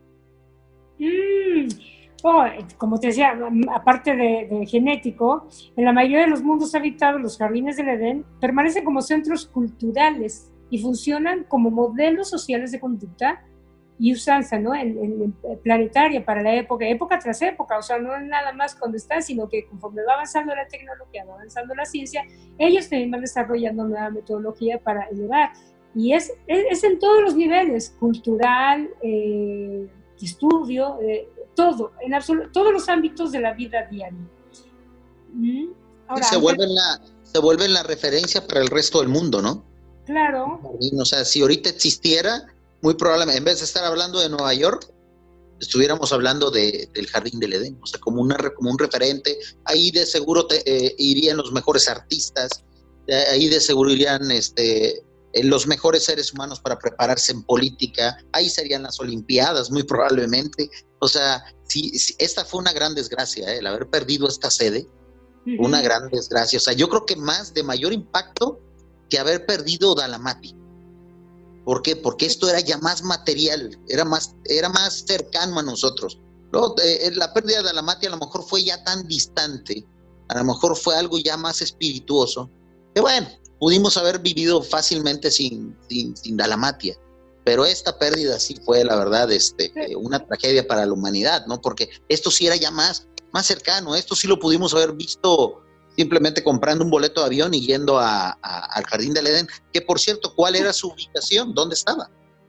S4: Mm, oh, como te decía, aparte de, de genético, en la mayoría de los mundos habitados, los jardines del Edén permanecen como centros culturales y funcionan como modelos sociales de conducta y usanza, ¿no? En, en, en planetaria para la época, época tras época, o sea, no es nada más cuando están, sino que conforme va avanzando la tecnología, va avanzando la ciencia, ellos también van desarrollando nueva metodología para elevar. Y es, es, es en todos los niveles, cultural, eh, estudio, eh, todo, en absoluto, todos los ámbitos de la vida diaria. ¿Mm? Ahora,
S6: se, vuelven la, se vuelven la referencia para el resto del mundo, ¿no?
S4: Claro.
S6: O sea, si ahorita existiera, muy probablemente, en vez de estar hablando de Nueva York, estuviéramos hablando de, del Jardín del Edén, o sea, como, una, como un referente. Ahí de seguro te, eh, irían los mejores artistas, ahí de seguro irían este, eh, los mejores seres humanos para prepararse en política. Ahí serían las Olimpiadas, muy probablemente. O sea, sí, sí, esta fue una gran desgracia, ¿eh? El haber perdido esta sede, uh-huh. Una gran desgracia. O sea, yo creo que más, de mayor impacto que haber perdido Dalamati. ¿Por qué? Porque esto era ya más material, era más, era más cercano a nosotros. ¿No? Eh, la pérdida de Dalamati a lo mejor fue ya tan distante, a lo mejor fue algo ya más espirituoso, que bueno, pudimos haber vivido fácilmente sin, sin, sin Dalamatia, pero esta pérdida sí fue, la verdad, este, una tragedia para la humanidad, ¿no? Porque esto sí era ya más, más cercano, esto sí lo pudimos haber visto simplemente comprando un boleto de avión y yendo a, a, al Jardín del Edén, que por cierto, ¿cuál era su ubicación? ¿Dónde estaba?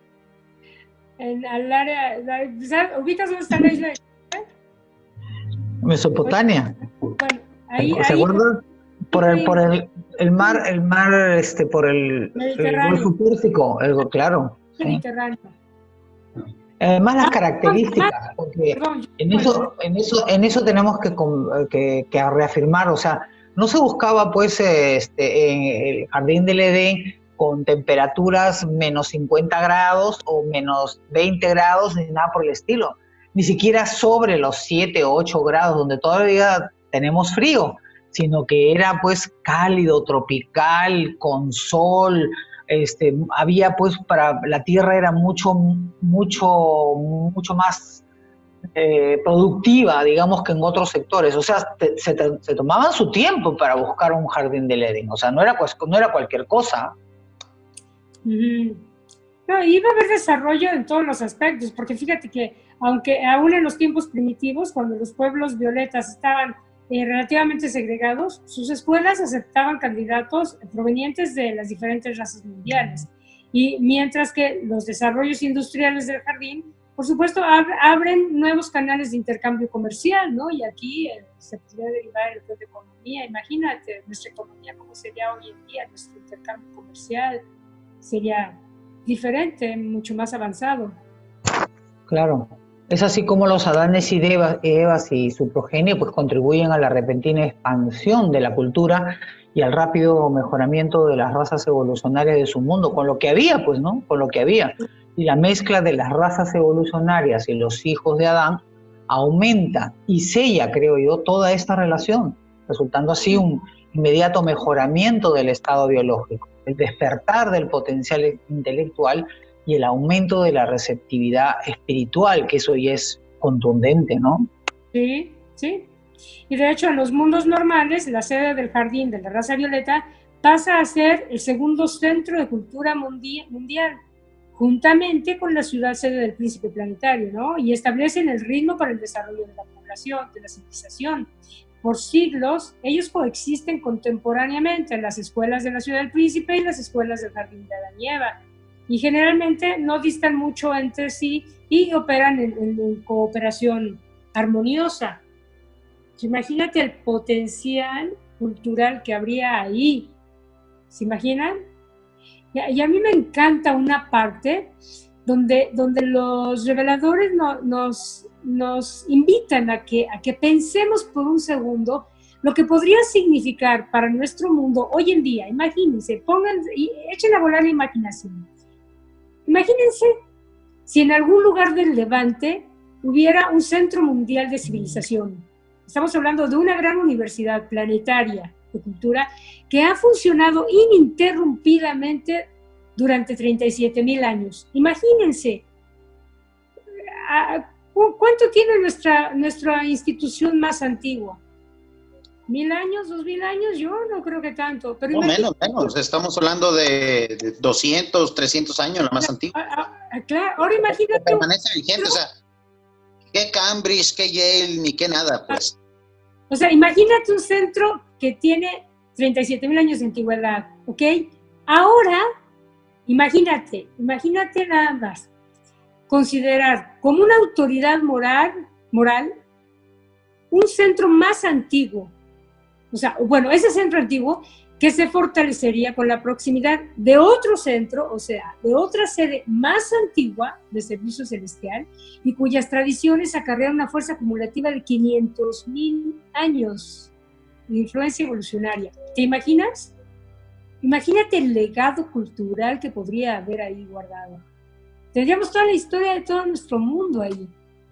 S4: En el área, ¿ubicas dónde está la isla de
S3: Mesopotamia?
S4: Bueno, ahí,
S3: ¿Se
S4: ahí,
S3: acuerdan? Por el, por el, el mar, el mar, este, por el, el Golfo Pérsico, el, claro.
S4: Mediterráneo.
S3: Sí. Además las características, porque en eso, en eso, en eso tenemos que, que, que reafirmar, o sea, no se buscaba pues este, en el Jardín del Edén con temperaturas menos cincuenta grados o menos veinte grados, ni nada por el estilo, ni siquiera sobre los siete o ocho grados, donde todavía tenemos frío, sino que era pues cálido, tropical, con sol. Este, había pues para la tierra era mucho, mucho, mucho más eh, productiva, digamos, que en otros sectores. O sea, te, se, te, se tomaban su tiempo para buscar un jardín del Edén. O sea, no era, pues, no era cualquier cosa.
S4: Mm-hmm. No, iba a haber desarrollo en todos los aspectos, porque fíjate que aunque aún en los tiempos primitivos, cuando los pueblos violetas estaban Eh, relativamente segregados, sus escuelas aceptaban candidatos provenientes de las diferentes razas mundiales. Y mientras que los desarrollos industriales del jardín, por supuesto, ab abren nuevos canales de intercambio comercial, ¿no? Y aquí eh, se podría derivar el de economía. Imagínate nuestra economía, cómo sería hoy en día, nuestro intercambio comercial sería diferente, mucho más avanzado.
S3: Claro. Es así como los Adanes y Evas y su progenie pues contribuyen a la repentina expansión de la cultura y al rápido mejoramiento de las razas evolucionarias de su mundo, con lo que había, pues, ¿no? Con lo que había. Y la mezcla de las razas evolucionarias y los hijos de Adán aumenta y sella, creo yo, toda esta relación, resultando así un inmediato mejoramiento del estado biológico, el despertar del potencial intelectual y el aumento de la receptividad espiritual, que eso ya es contundente, ¿no?
S4: Sí, sí. Y de hecho, en los mundos normales, la sede del Jardín de la Raza Violeta pasa a ser el segundo centro de cultura mundi mundial, juntamente con la ciudad sede del Príncipe Planetario, ¿no? Y establecen el ritmo para el desarrollo de la población, de la civilización. Por siglos, ellos coexisten contemporáneamente en las escuelas de la ciudad del Príncipe y las escuelas del Jardín de Adán y Eva. Y generalmente no distan mucho entre sí y operan en, en, en cooperación armoniosa. Imagínate el potencial cultural que habría ahí. ¿Se imaginan? Y a, y a mí me encanta una parte donde, donde los reveladores no, nos, nos invitan a que, a que pensemos por un segundo lo que podría significar para nuestro mundo hoy en día. Imagínense, pongan y echen a volar la imaginación. Imagínense si en algún lugar del Levante hubiera un centro mundial de civilización. Estamos hablando de una gran universidad planetaria de cultura que ha funcionado ininterrumpidamente durante treinta y siete mil años. Imagínense, ¿cuánto tiene nuestra, nuestra institución más antigua? ¿Mil años, dos mil años? Yo no creo que tanto. Pero
S6: no, menos, menos. Estamos hablando de, de doscientos, trescientos años, la más antigua.
S4: Ah, ah, claro, ahora imagínate.
S6: Permanece vigente, o sea, qué Cambridge, qué Yale, ni qué nada, pues.
S4: O sea, imagínate un centro que tiene treinta y siete mil años de antigüedad, ¿ok? Ahora, imagínate, imagínate nada más, considerar como una autoridad moral, moral, un centro más antiguo. O sea, bueno, ese centro antiguo que se fortalecería con la proximidad de otro centro, o sea, de otra sede más antigua de servicio celestial y cuyas tradiciones acarrean una fuerza acumulativa de quinientos mil años de influencia evolucionaria. ¿Te imaginas? Imagínate el legado cultural que podría haber ahí guardado. Tendríamos toda la historia de todo nuestro mundo ahí,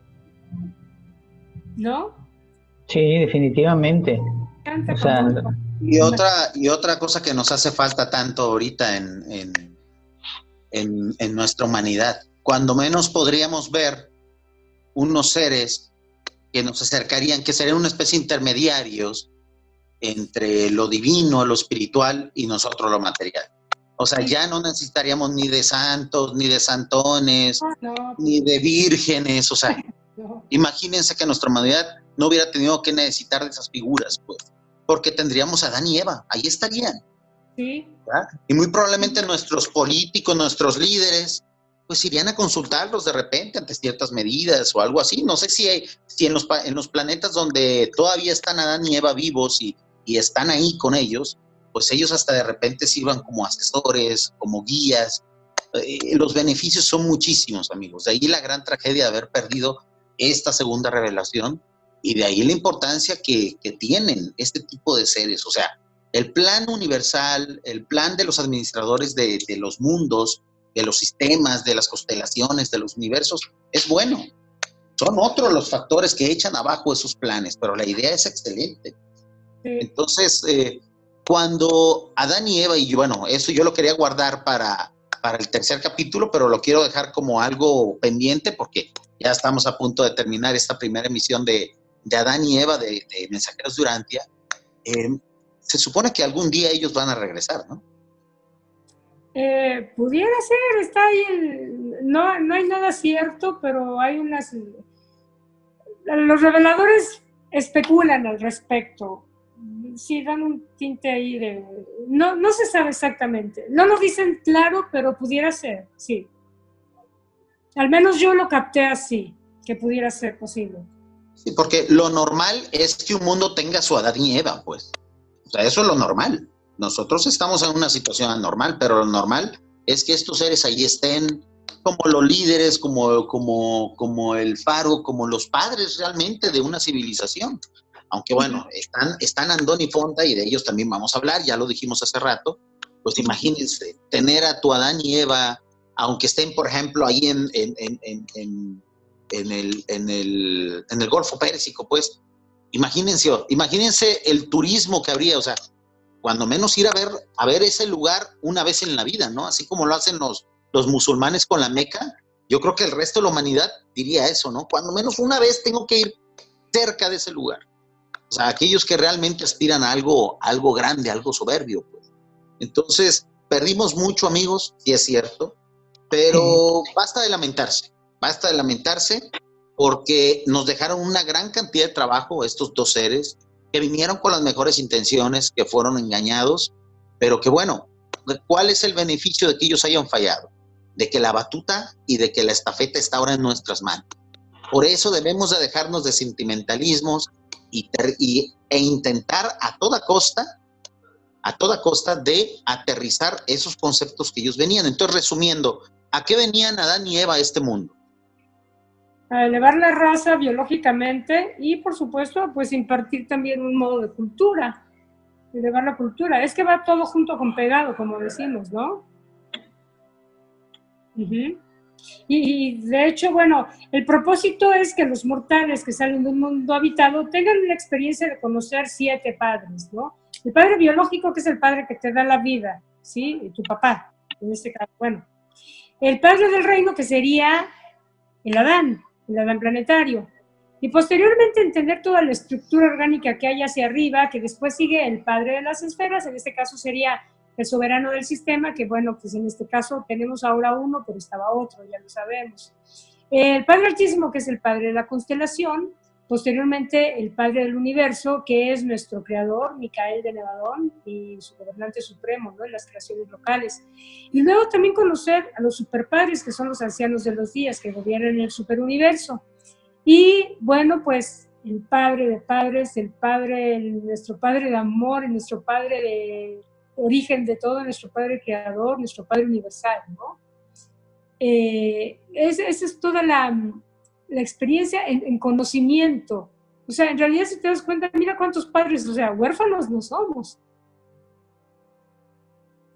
S4: ¿no?
S3: Sí, definitivamente.
S4: Canta
S3: O sea,
S4: como-
S6: Y otra, y otra cosa que nos hace falta tanto ahorita en, en, en, en nuestra humanidad, cuando menos podríamos ver unos seres que nos acercarían, que serían una especie de intermediarios entre lo divino, lo espiritual y nosotros lo material. O sea, ya no necesitaríamos ni de santos, ni de santones,
S4: Ah, no,
S6: ni de vírgenes. O sea,
S4: no.
S6: imagínense que nuestra humanidad no hubiera tenido que necesitar de esas figuras, pues, porque tendríamos a Adán y Eva, ahí estarían.
S4: Sí,
S6: ¿Verdad? Y muy probablemente nuestros políticos, nuestros líderes, pues irían a consultarlos de repente ante ciertas medidas o algo así. No sé si, hay, si en, los, en los planetas donde todavía están Adán y Eva vivos y, y están ahí con ellos, pues ellos hasta de repente sirvan como asesores, como guías. Eh, los beneficios son muchísimos, amigos. De ahí la gran tragedia de haber perdido esta segunda revelación y de ahí la importancia que, que tienen este tipo de seres. O sea, el plan universal, el plan de los administradores de, de los mundos, de los sistemas, de las constelaciones, de los universos, es bueno. Son otros los factores que echan abajo esos planes, pero la idea es excelente.
S4: sí.
S6: Entonces, eh, cuando Adán y Eva, y bueno, eso yo lo quería guardar para, para el tercer capítulo, pero lo quiero dejar como algo pendiente porque ya estamos a punto de terminar esta primera emisión de, de Adán y Eva de, de Mensajeros de Urantia. Eh, se supone que algún día ellos van a regresar, ¿no?
S4: Eh, pudiera ser, está ahí, el, no, no hay nada cierto, pero hay unas... Los reveladores especulan al respecto. Sí, dan un tinte ahí de... No, no se sabe exactamente. No lo dicen claro, pero pudiera ser, sí. Al menos yo lo capté así, que pudiera ser posible.
S6: Sí, porque lo normal es que un mundo tenga su Adán y Eva, pues. O sea, eso es lo normal. Nosotros estamos en una situación anormal, pero lo normal es que estos seres ahí estén como los líderes, como, como, como el faro, como los padres realmente de una civilización. Aunque bueno, están, están Andón y Fonta y de ellos también vamos a hablar, ya lo dijimos hace rato. Pues imagínense, tener a tu Adán y Eva, aunque estén, por ejemplo, ahí en, en, en, en, en, en, el, en, el, en el Golfo Pérsico, pues, imagínense, imagínense el turismo que habría, o sea, cuando menos ir a ver, a ver ese lugar una vez en la vida, ¿no? Así como lo hacen los, los musulmanes con la Meca, yo creo que el resto de la humanidad diría eso, ¿no? Cuando menos una vez tengo que ir cerca de ese lugar. O sea, aquellos que realmente aspiran a algo, algo grande, algo soberbio, pues. Entonces, perdimos mucho, amigos, sí es cierto, pero basta de lamentarse, basta de lamentarse porque nos dejaron una gran cantidad de trabajo estos dos seres que vinieron con las mejores intenciones, que fueron engañados, pero que bueno, ¿cuál es el beneficio de que ellos hayan fallado? De que la batuta y de que la estafeta está ahora en nuestras manos. Por eso debemos de dejarnos de sentimentalismos y, y, e intentar a toda costa, a toda costa de aterrizar esos conceptos que ellos venían. Entonces, resumiendo, ¿a qué venían Adán y Eva a este mundo?
S4: A elevar la raza biológicamente y, por supuesto, pues impartir también un modo de cultura, elevar la cultura. Es que va todo junto con pegado, como decimos, ¿no? Uh-huh. Y, y de hecho, bueno, el propósito es que los mortales que salen de un mundo habitado tengan la experiencia de conocer siete padres, ¿no? El padre biológico, que es el padre que te da la vida, ¿sí? Y tu papá, en este caso, bueno. El padre del reino, que sería el Adán, el Adán planetario. Y posteriormente entender toda la estructura orgánica que hay hacia arriba, que después sigue el padre de las esferas, en este caso sería el soberano del sistema, que bueno, pues en este caso tenemos ahora uno, pero estaba otro, ya lo sabemos. El Padre Altísimo, que es el padre de la constelación, posteriormente el padre del universo, que es nuestro creador, Micael de Nevadón, y su gobernante supremo, ¿no?, en las creaciones locales. Y luego también conocer a los superpadres, que son los ancianos de los días, que gobiernan el superuniverso. Y bueno, pues el padre de padres, el padre, el, nuestro padre de amor, nuestro padre de origen de todo, nuestro padre creador, nuestro padre universal, ¿no? Eh, esa es, es toda la, la experiencia en, en conocimiento. O sea, en realidad, si te das cuenta, mira cuántos padres, o sea, huérfanos no somos.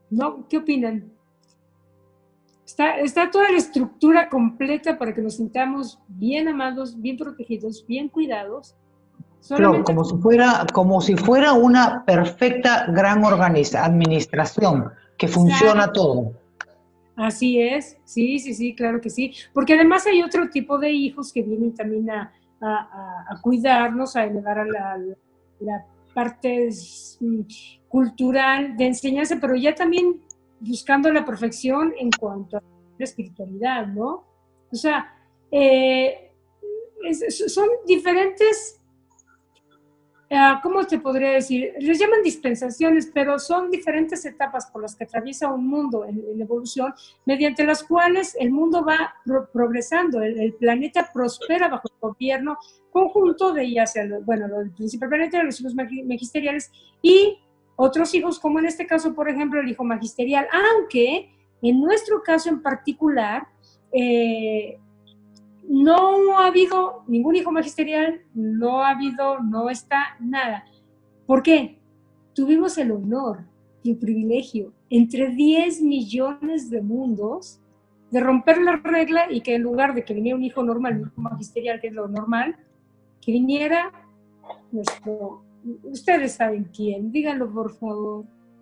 S4: ¿No? ¿Qué opinan? Está, está toda la estructura completa para que nos sintamos bien amados, bien protegidos, bien cuidados.
S3: Flor, como si fuera, como si fuera una perfecta gran organización, administración, que funciona
S4: Exacto.
S3: todo.
S4: Así es, sí, sí, sí, claro que sí. Porque además hay otro tipo de hijos que vienen también a, a, a, a cuidarnos, a elevar a la, la parte cultural de enseñanza, pero ya también buscando la perfección en cuanto a la espiritualidad, ¿no? O sea, eh, es, son diferentes, uh, ¿cómo te podría decir? Les llaman dispensaciones, pero son diferentes etapas por las que atraviesa un mundo en, en evolución, mediante las cuales el mundo va pro progresando, el, el planeta prospera bajo el gobierno conjunto de ya sea, bueno, el principal planeta, los hijos magisteriales y otros hijos, como en este caso, por ejemplo, el hijo magisterial, aunque en nuestro caso en particular, eh, no ha habido ningún hijo magisterial, no ha habido, no está nada. ¿Por qué? Tuvimos el honor y el privilegio entre diez millones de mundos de romper la regla y que en lugar de que viniera un hijo normal, un hijo magisterial, que es lo normal, que viniera nuestro... Ustedes saben quién, díganlo por favor.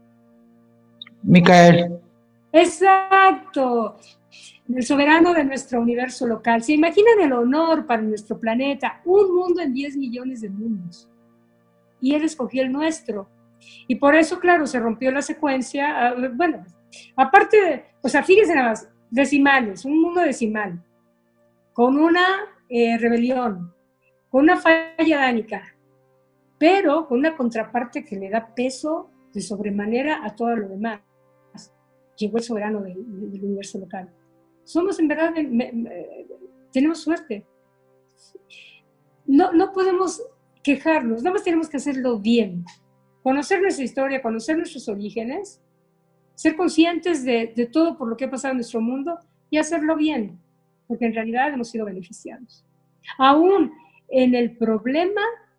S3: Micael.
S4: Exacto, el soberano de nuestro universo local. ¿Se imaginan el honor para nuestro planeta? Un mundo en diez millones de mundos. Y él escogió el nuestro. Y por eso, claro, se rompió la secuencia. Bueno, aparte de, o sea, fíjense nada más, decimales, un mundo decimal, con una eh, rebelión, con una falla dánica, pero con una contraparte que le da peso de sobremanera a todo lo demás. Llegó el soberano del, del universo local. Somos en verdad, me, me, tenemos suerte. No, no podemos quejarnos, nada más tenemos que hacerlo bien. Conocer nuestra historia, conocer nuestros orígenes, ser conscientes de, de todo por lo que ha pasado en nuestro mundo y hacerlo bien, porque en realidad hemos sido beneficiados. Aún en el problema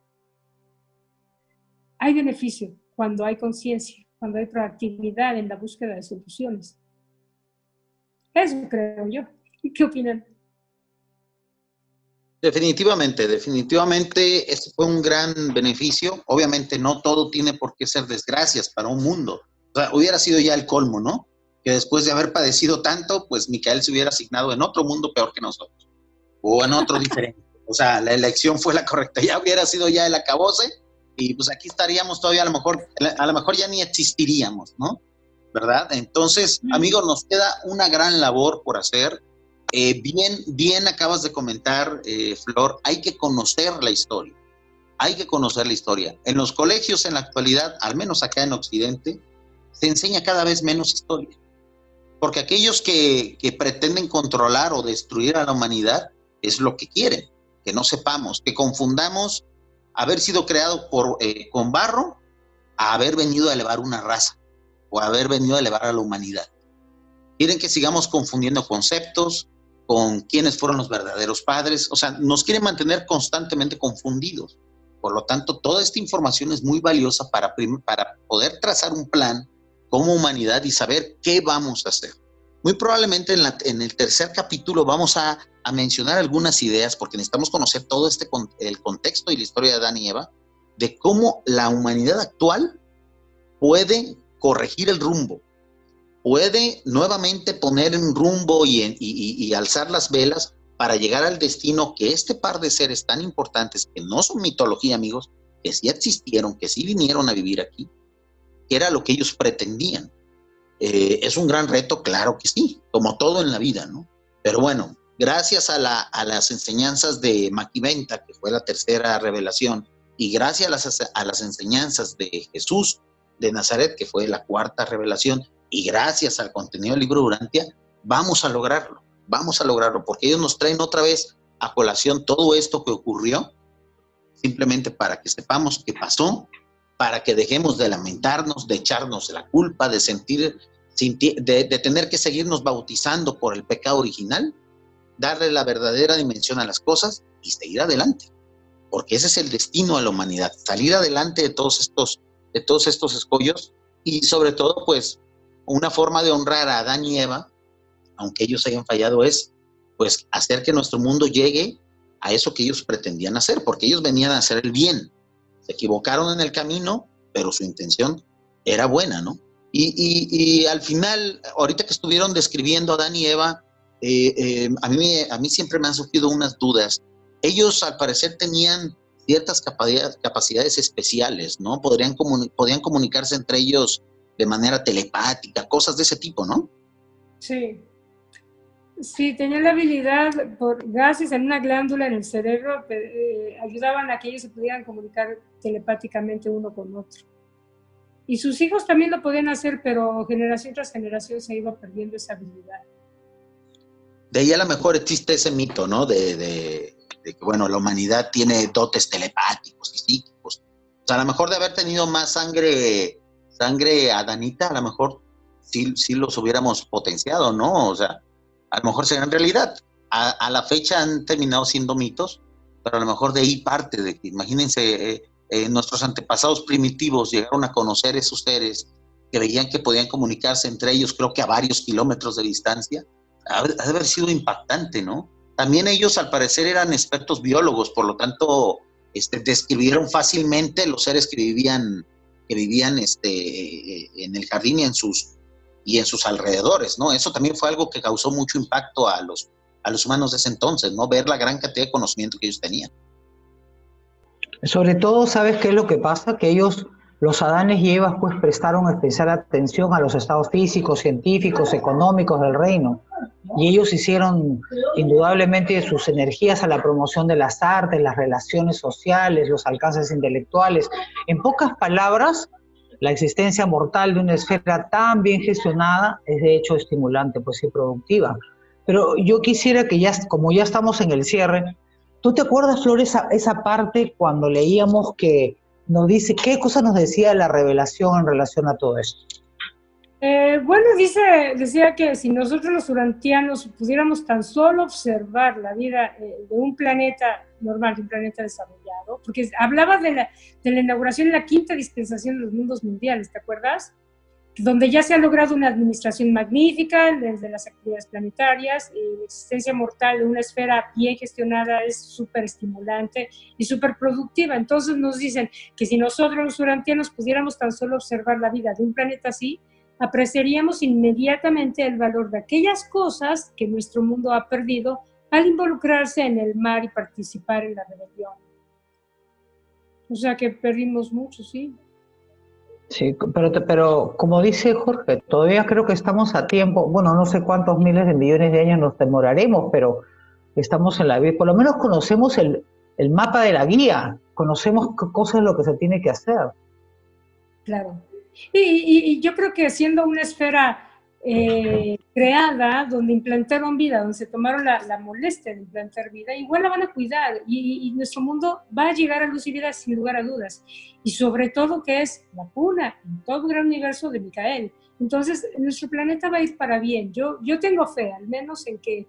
S4: hay beneficio cuando hay conciencia, cuando hay proactividad en la búsqueda de soluciones. Eso creo yo. ¿Qué opinan?
S6: Definitivamente, definitivamente este fue un gran beneficio. Obviamente no todo tiene por qué ser desgracias para un mundo. O sea, hubiera sido ya el colmo, ¿no? Que después de haber padecido tanto, pues Micael se hubiera asignado en otro mundo peor que nosotros. O en otro diferente. O sea, la elección fue la correcta. Ya hubiera sido ya el acabose y pues aquí estaríamos todavía a lo mejor, a lo mejor ya ni existiríamos, ¿no? ¿Verdad? Entonces, amigos, nos queda una gran labor por hacer. Eh, bien, bien acabas de comentar, eh, Flor, hay que conocer la historia, hay que conocer la historia. En los colegios en la actualidad, al menos acá en Occidente, se enseña cada vez menos historia, porque aquellos que, que pretenden controlar o destruir a la humanidad es lo que quieren, que no sepamos, que confundamos haber sido creado por, eh, con barro a haber venido a elevar una raza o haber venido a elevar a la humanidad. Quieren que sigamos confundiendo conceptos con quiénes fueron los verdaderos padres, o sea, nos quieren mantener constantemente confundidos. Por lo tanto, toda esta información es muy valiosa para, para poder trazar un plan como humanidad y saber qué vamos a hacer. Muy probablemente en, la, en el tercer capítulo vamos a, a mencionar algunas ideas, porque necesitamos conocer todo este el contexto y la historia de Adán y Eva, de cómo la humanidad actual puede corregir el rumbo, puede nuevamente poner en rumbo y, en, y, y, y alzar las velas para llegar al destino que este par de seres tan importantes, que no son mitología, amigos, que sí existieron, que sí vinieron a vivir aquí, que era lo que ellos pretendían. Eh, ¿Es un gran reto? Claro que sí, como todo en la vida, ¿no? Pero bueno, gracias a, la, a las enseñanzas de Maquiventa, que fue la tercera revelación, y gracias a las, a las enseñanzas de Jesús de Nazaret, que fue la cuarta revelación, y gracias al contenido del libro Durantia, vamos a lograrlo, vamos a lograrlo, porque ellos nos traen otra vez a colación todo esto que ocurrió, simplemente para que sepamos qué pasó, para que dejemos de lamentarnos, de echarnos la culpa, de sentir, de, de tener que seguirnos bautizando por el pecado original, darle la verdadera dimensión a las cosas y seguir adelante, porque ese es el destino de la humanidad, salir adelante de todos estos, de todos estos escollos y sobre todo, pues, una forma de honrar a Adán y Eva, aunque ellos hayan fallado, es pues hacer que nuestro mundo llegue a eso que ellos pretendían hacer, porque ellos venían a hacer el bien. Se equivocaron en el camino, pero su intención era buena, ¿no? Y, y, y al final, ahorita que estuvieron describiendo a Adán y Eva, eh, eh, a, mí, a mí siempre me han surgido unas dudas. Ellos, al parecer, tenían ciertas capacidades, capacidades especiales, ¿no? Podrían, comuni- podían comunicarse entre ellos de manera telepática, cosas de ese tipo, ¿no?
S4: Sí. Sí, tenían la habilidad, por gases en una glándula en el cerebro, eh, ayudaban a que ellos se pudieran comunicar telepáticamente uno con otro. Y sus hijos también lo podían hacer, pero generación tras generación se iba perdiendo esa habilidad.
S6: De ahí a lo mejor existe ese mito, ¿no? De, de, de que, bueno, la humanidad tiene dotes telepáticos y psíquicos. O sea, a lo mejor de haber tenido más sangre, sangre adanita, a lo mejor sí, sí los hubiéramos potenciado, ¿no? O sea, a lo mejor serán realidad. A, a la fecha han terminado siendo mitos, pero a lo mejor de ahí parte de que, imagínense, eh, eh, nuestros antepasados primitivos llegaron a conocer esos seres que veían que podían comunicarse entre ellos, creo que a varios kilómetros de distancia. Ha de haber sido impactante, ¿no? También ellos, al parecer, eran expertos biólogos, por lo tanto, este, describieron fácilmente los seres que vivían, que vivían este, en el jardín y en sus y en sus alrededores, ¿no? Eso también fue algo que causó mucho impacto a los, a los humanos de ese entonces, ¿no? Ver la gran cantidad de conocimiento que ellos tenían.
S3: Sobre todo, ¿sabes qué es lo que pasa? Que ellos, los Adanes y Evas, pues prestaron especial atención a los estados físicos, científicos, económicos del reino. Y ellos hicieron indudablemente sus energías a la promoción de las artes, las relaciones sociales, los alcances intelectuales. En pocas palabras, la existencia mortal de una esfera tan bien gestionada es de hecho estimulante, pues sí, productiva. Pero yo quisiera que ya, como ya estamos en el cierre, ¿tú te acuerdas, Flor, esa, esa parte cuando leíamos que nos dice, qué cosa nos decía la revelación en relación a todo esto?
S4: Eh, bueno, dice, decía que si nosotros los urantianos pudiéramos tan solo observar la vida eh, de un planeta normal, de un planeta desarrollado, porque hablaba de la, de la inauguración de la quinta dispensación de los mundos mundiales, ¿te acuerdas? Donde ya se ha logrado una administración magnífica desde las actividades planetarias, y la existencia mortal de una esfera bien gestionada es súper estimulante y súper productiva. Entonces nos dicen que si nosotros los urantianos pudiéramos tan solo observar la vida de un planeta así, apreciaríamos inmediatamente el valor de aquellas cosas que nuestro mundo ha perdido al involucrarse en el mar y participar en la rebelión. O sea que perdimos mucho, sí.
S3: Sí, pero, pero como dice Jorge, todavía creo que estamos a tiempo, bueno, no sé cuántos miles de millones de años nos demoraremos, pero estamos en la vida, por lo menos conocemos el, el mapa de la guía, conocemos qué cosa es lo que se tiene que hacer.
S4: Claro. Y, y, y yo creo que siendo una esfera eh, creada, donde implantaron vida, donde se tomaron la, la molestia de implantar vida, igual la van a cuidar y, y nuestro mundo va a llegar a luz y vida sin lugar a dudas. Y sobre todo que es la cuna en todo el gran universo de Micael. Entonces, nuestro planeta va a ir para bien. Yo, yo tengo fe, al menos en que,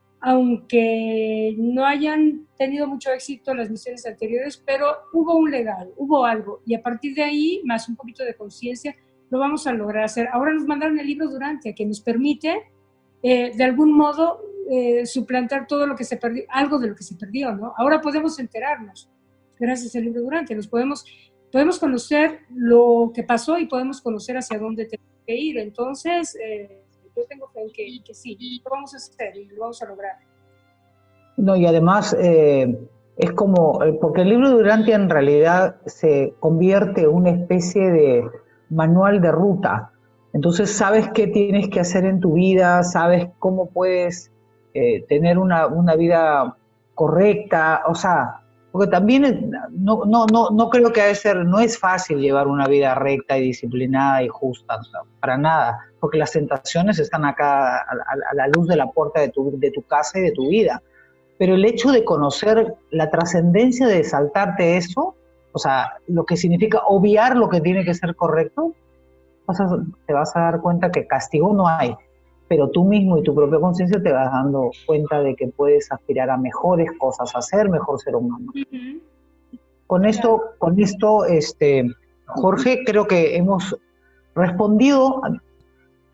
S4: aunque no hayan tenido mucho éxito las misiones anteriores, pero hubo un legado, hubo algo, y a partir de ahí, más un poquito de conciencia, lo vamos a lograr hacer. Ahora nos mandaron el libro Durantia, que nos permite, eh, de algún modo, eh, suplantar todo lo que se perdió, algo de lo que se perdió, ¿no? Ahora podemos enterarnos, gracias al libro Durantia, nos podemos, podemos conocer lo que pasó y podemos conocer hacia dónde tenemos que ir. Entonces, eh, yo tengo fe en que, que sí, lo vamos a hacer y lo vamos a lograr.
S3: No, y además eh, es como, porque el libro de Durantia en realidad se convierte en una especie de manual de ruta. Entonces sabes qué tienes que hacer en tu vida, sabes cómo puedes eh, tener una, una vida correcta, o sea, porque también no, no, no, no creo que debe ser, no es fácil llevar una vida recta y disciplinada y justa, o sea, para nada, porque las tentaciones están acá a, a, a la luz de la puerta de tu, de tu casa y de tu vida. Pero el hecho de conocer la trascendencia de saltarte eso, o sea, lo que significa obviar lo que tiene que ser correcto, vas a, te vas a dar cuenta que castigo no hay, pero tú mismo y tu propia conciencia te vas dando cuenta de que puedes aspirar a mejores cosas, a ser mejor ser humano. Uh-huh. Con esto, con esto, este, Jorge, creo que hemos respondido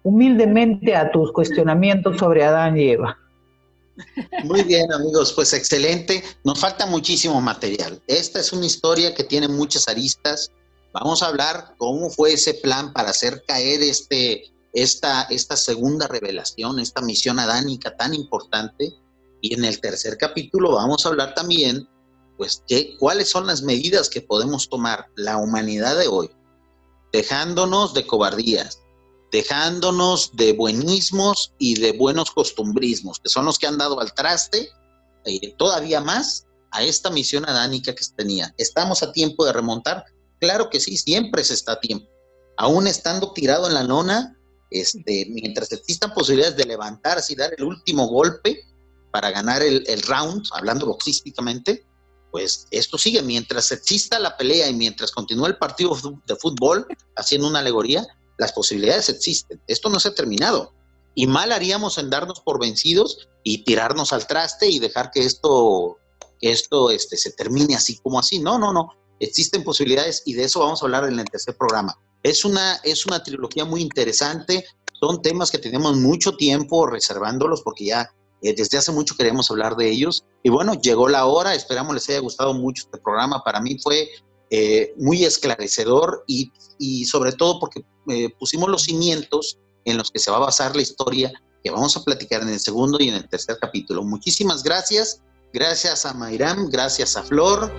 S3: humildemente a tus cuestionamientos sobre Adán y Eva.
S6: Muy bien, amigos, pues excelente. Nos falta muchísimo material. Esta es una historia que tiene muchas aristas. Vamos a hablar cómo fue ese plan para hacer caer este, esta, esta segunda revelación, esta misión adánica tan importante. Y en el tercer capítulo vamos a hablar también, pues, qué, cuáles son las medidas que podemos tomar la humanidad de hoy, dejándonos de cobardías, dejándonos de buenismos y de buenos costumbrismos, que son los que han dado al traste eh, todavía más a esta misión adánica que se tenía. ¿Estamos a tiempo de remontar? Claro que sí, siempre se está a tiempo. Aún estando tirado en la lona, este, mientras existan posibilidades de levantarse y dar el último golpe para ganar el, el round, hablando boxísticamente, pues esto sigue. Mientras exista la pelea y mientras continúe el partido de fútbol, haciendo una alegoría, las posibilidades existen. Esto no se ha terminado. Y mal haríamos en darnos por vencidos y tirarnos al traste y dejar que esto, que esto este, se termine así como así. No, no, no. Existen posibilidades y de eso vamos a hablar en el tercer programa. Es una, es una trilogía muy interesante. Son temas que tenemos mucho tiempo reservándolos porque ya eh, desde hace mucho queremos hablar de ellos. Y bueno, llegó la hora. Esperamos les haya gustado mucho este programa. Para mí fue eh, muy esclarecedor y, y sobre todo porque eh, pusimos los cimientos en los que se va a basar la historia que vamos a platicar en el segundo y en el tercer capítulo. Muchísimas gracias. Gracias a Mayram, gracias a Flor.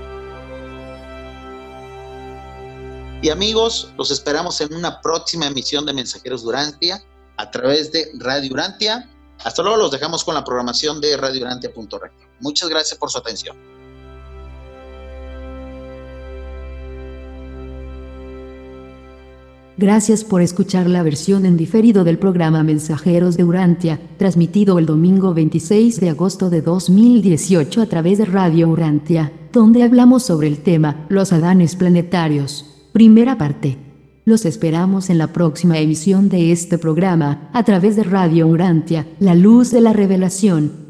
S6: Y amigos, los esperamos en una próxima emisión de Mensajeros de Urantia a través de Radio Urantia. Hasta luego, los dejamos con la programación de radio urantia punto org. Muchas gracias por su atención.
S1: Gracias por escuchar la versión en diferido del programa Mensajeros de Urantia, transmitido el domingo veintiséis de agosto de dos mil dieciocho a través de Radio Urantia, donde hablamos sobre el tema Los Adanes Planetarios. Primera parte. Los esperamos en la próxima emisión de este programa, a través de Radio Urantia, la luz de la revelación.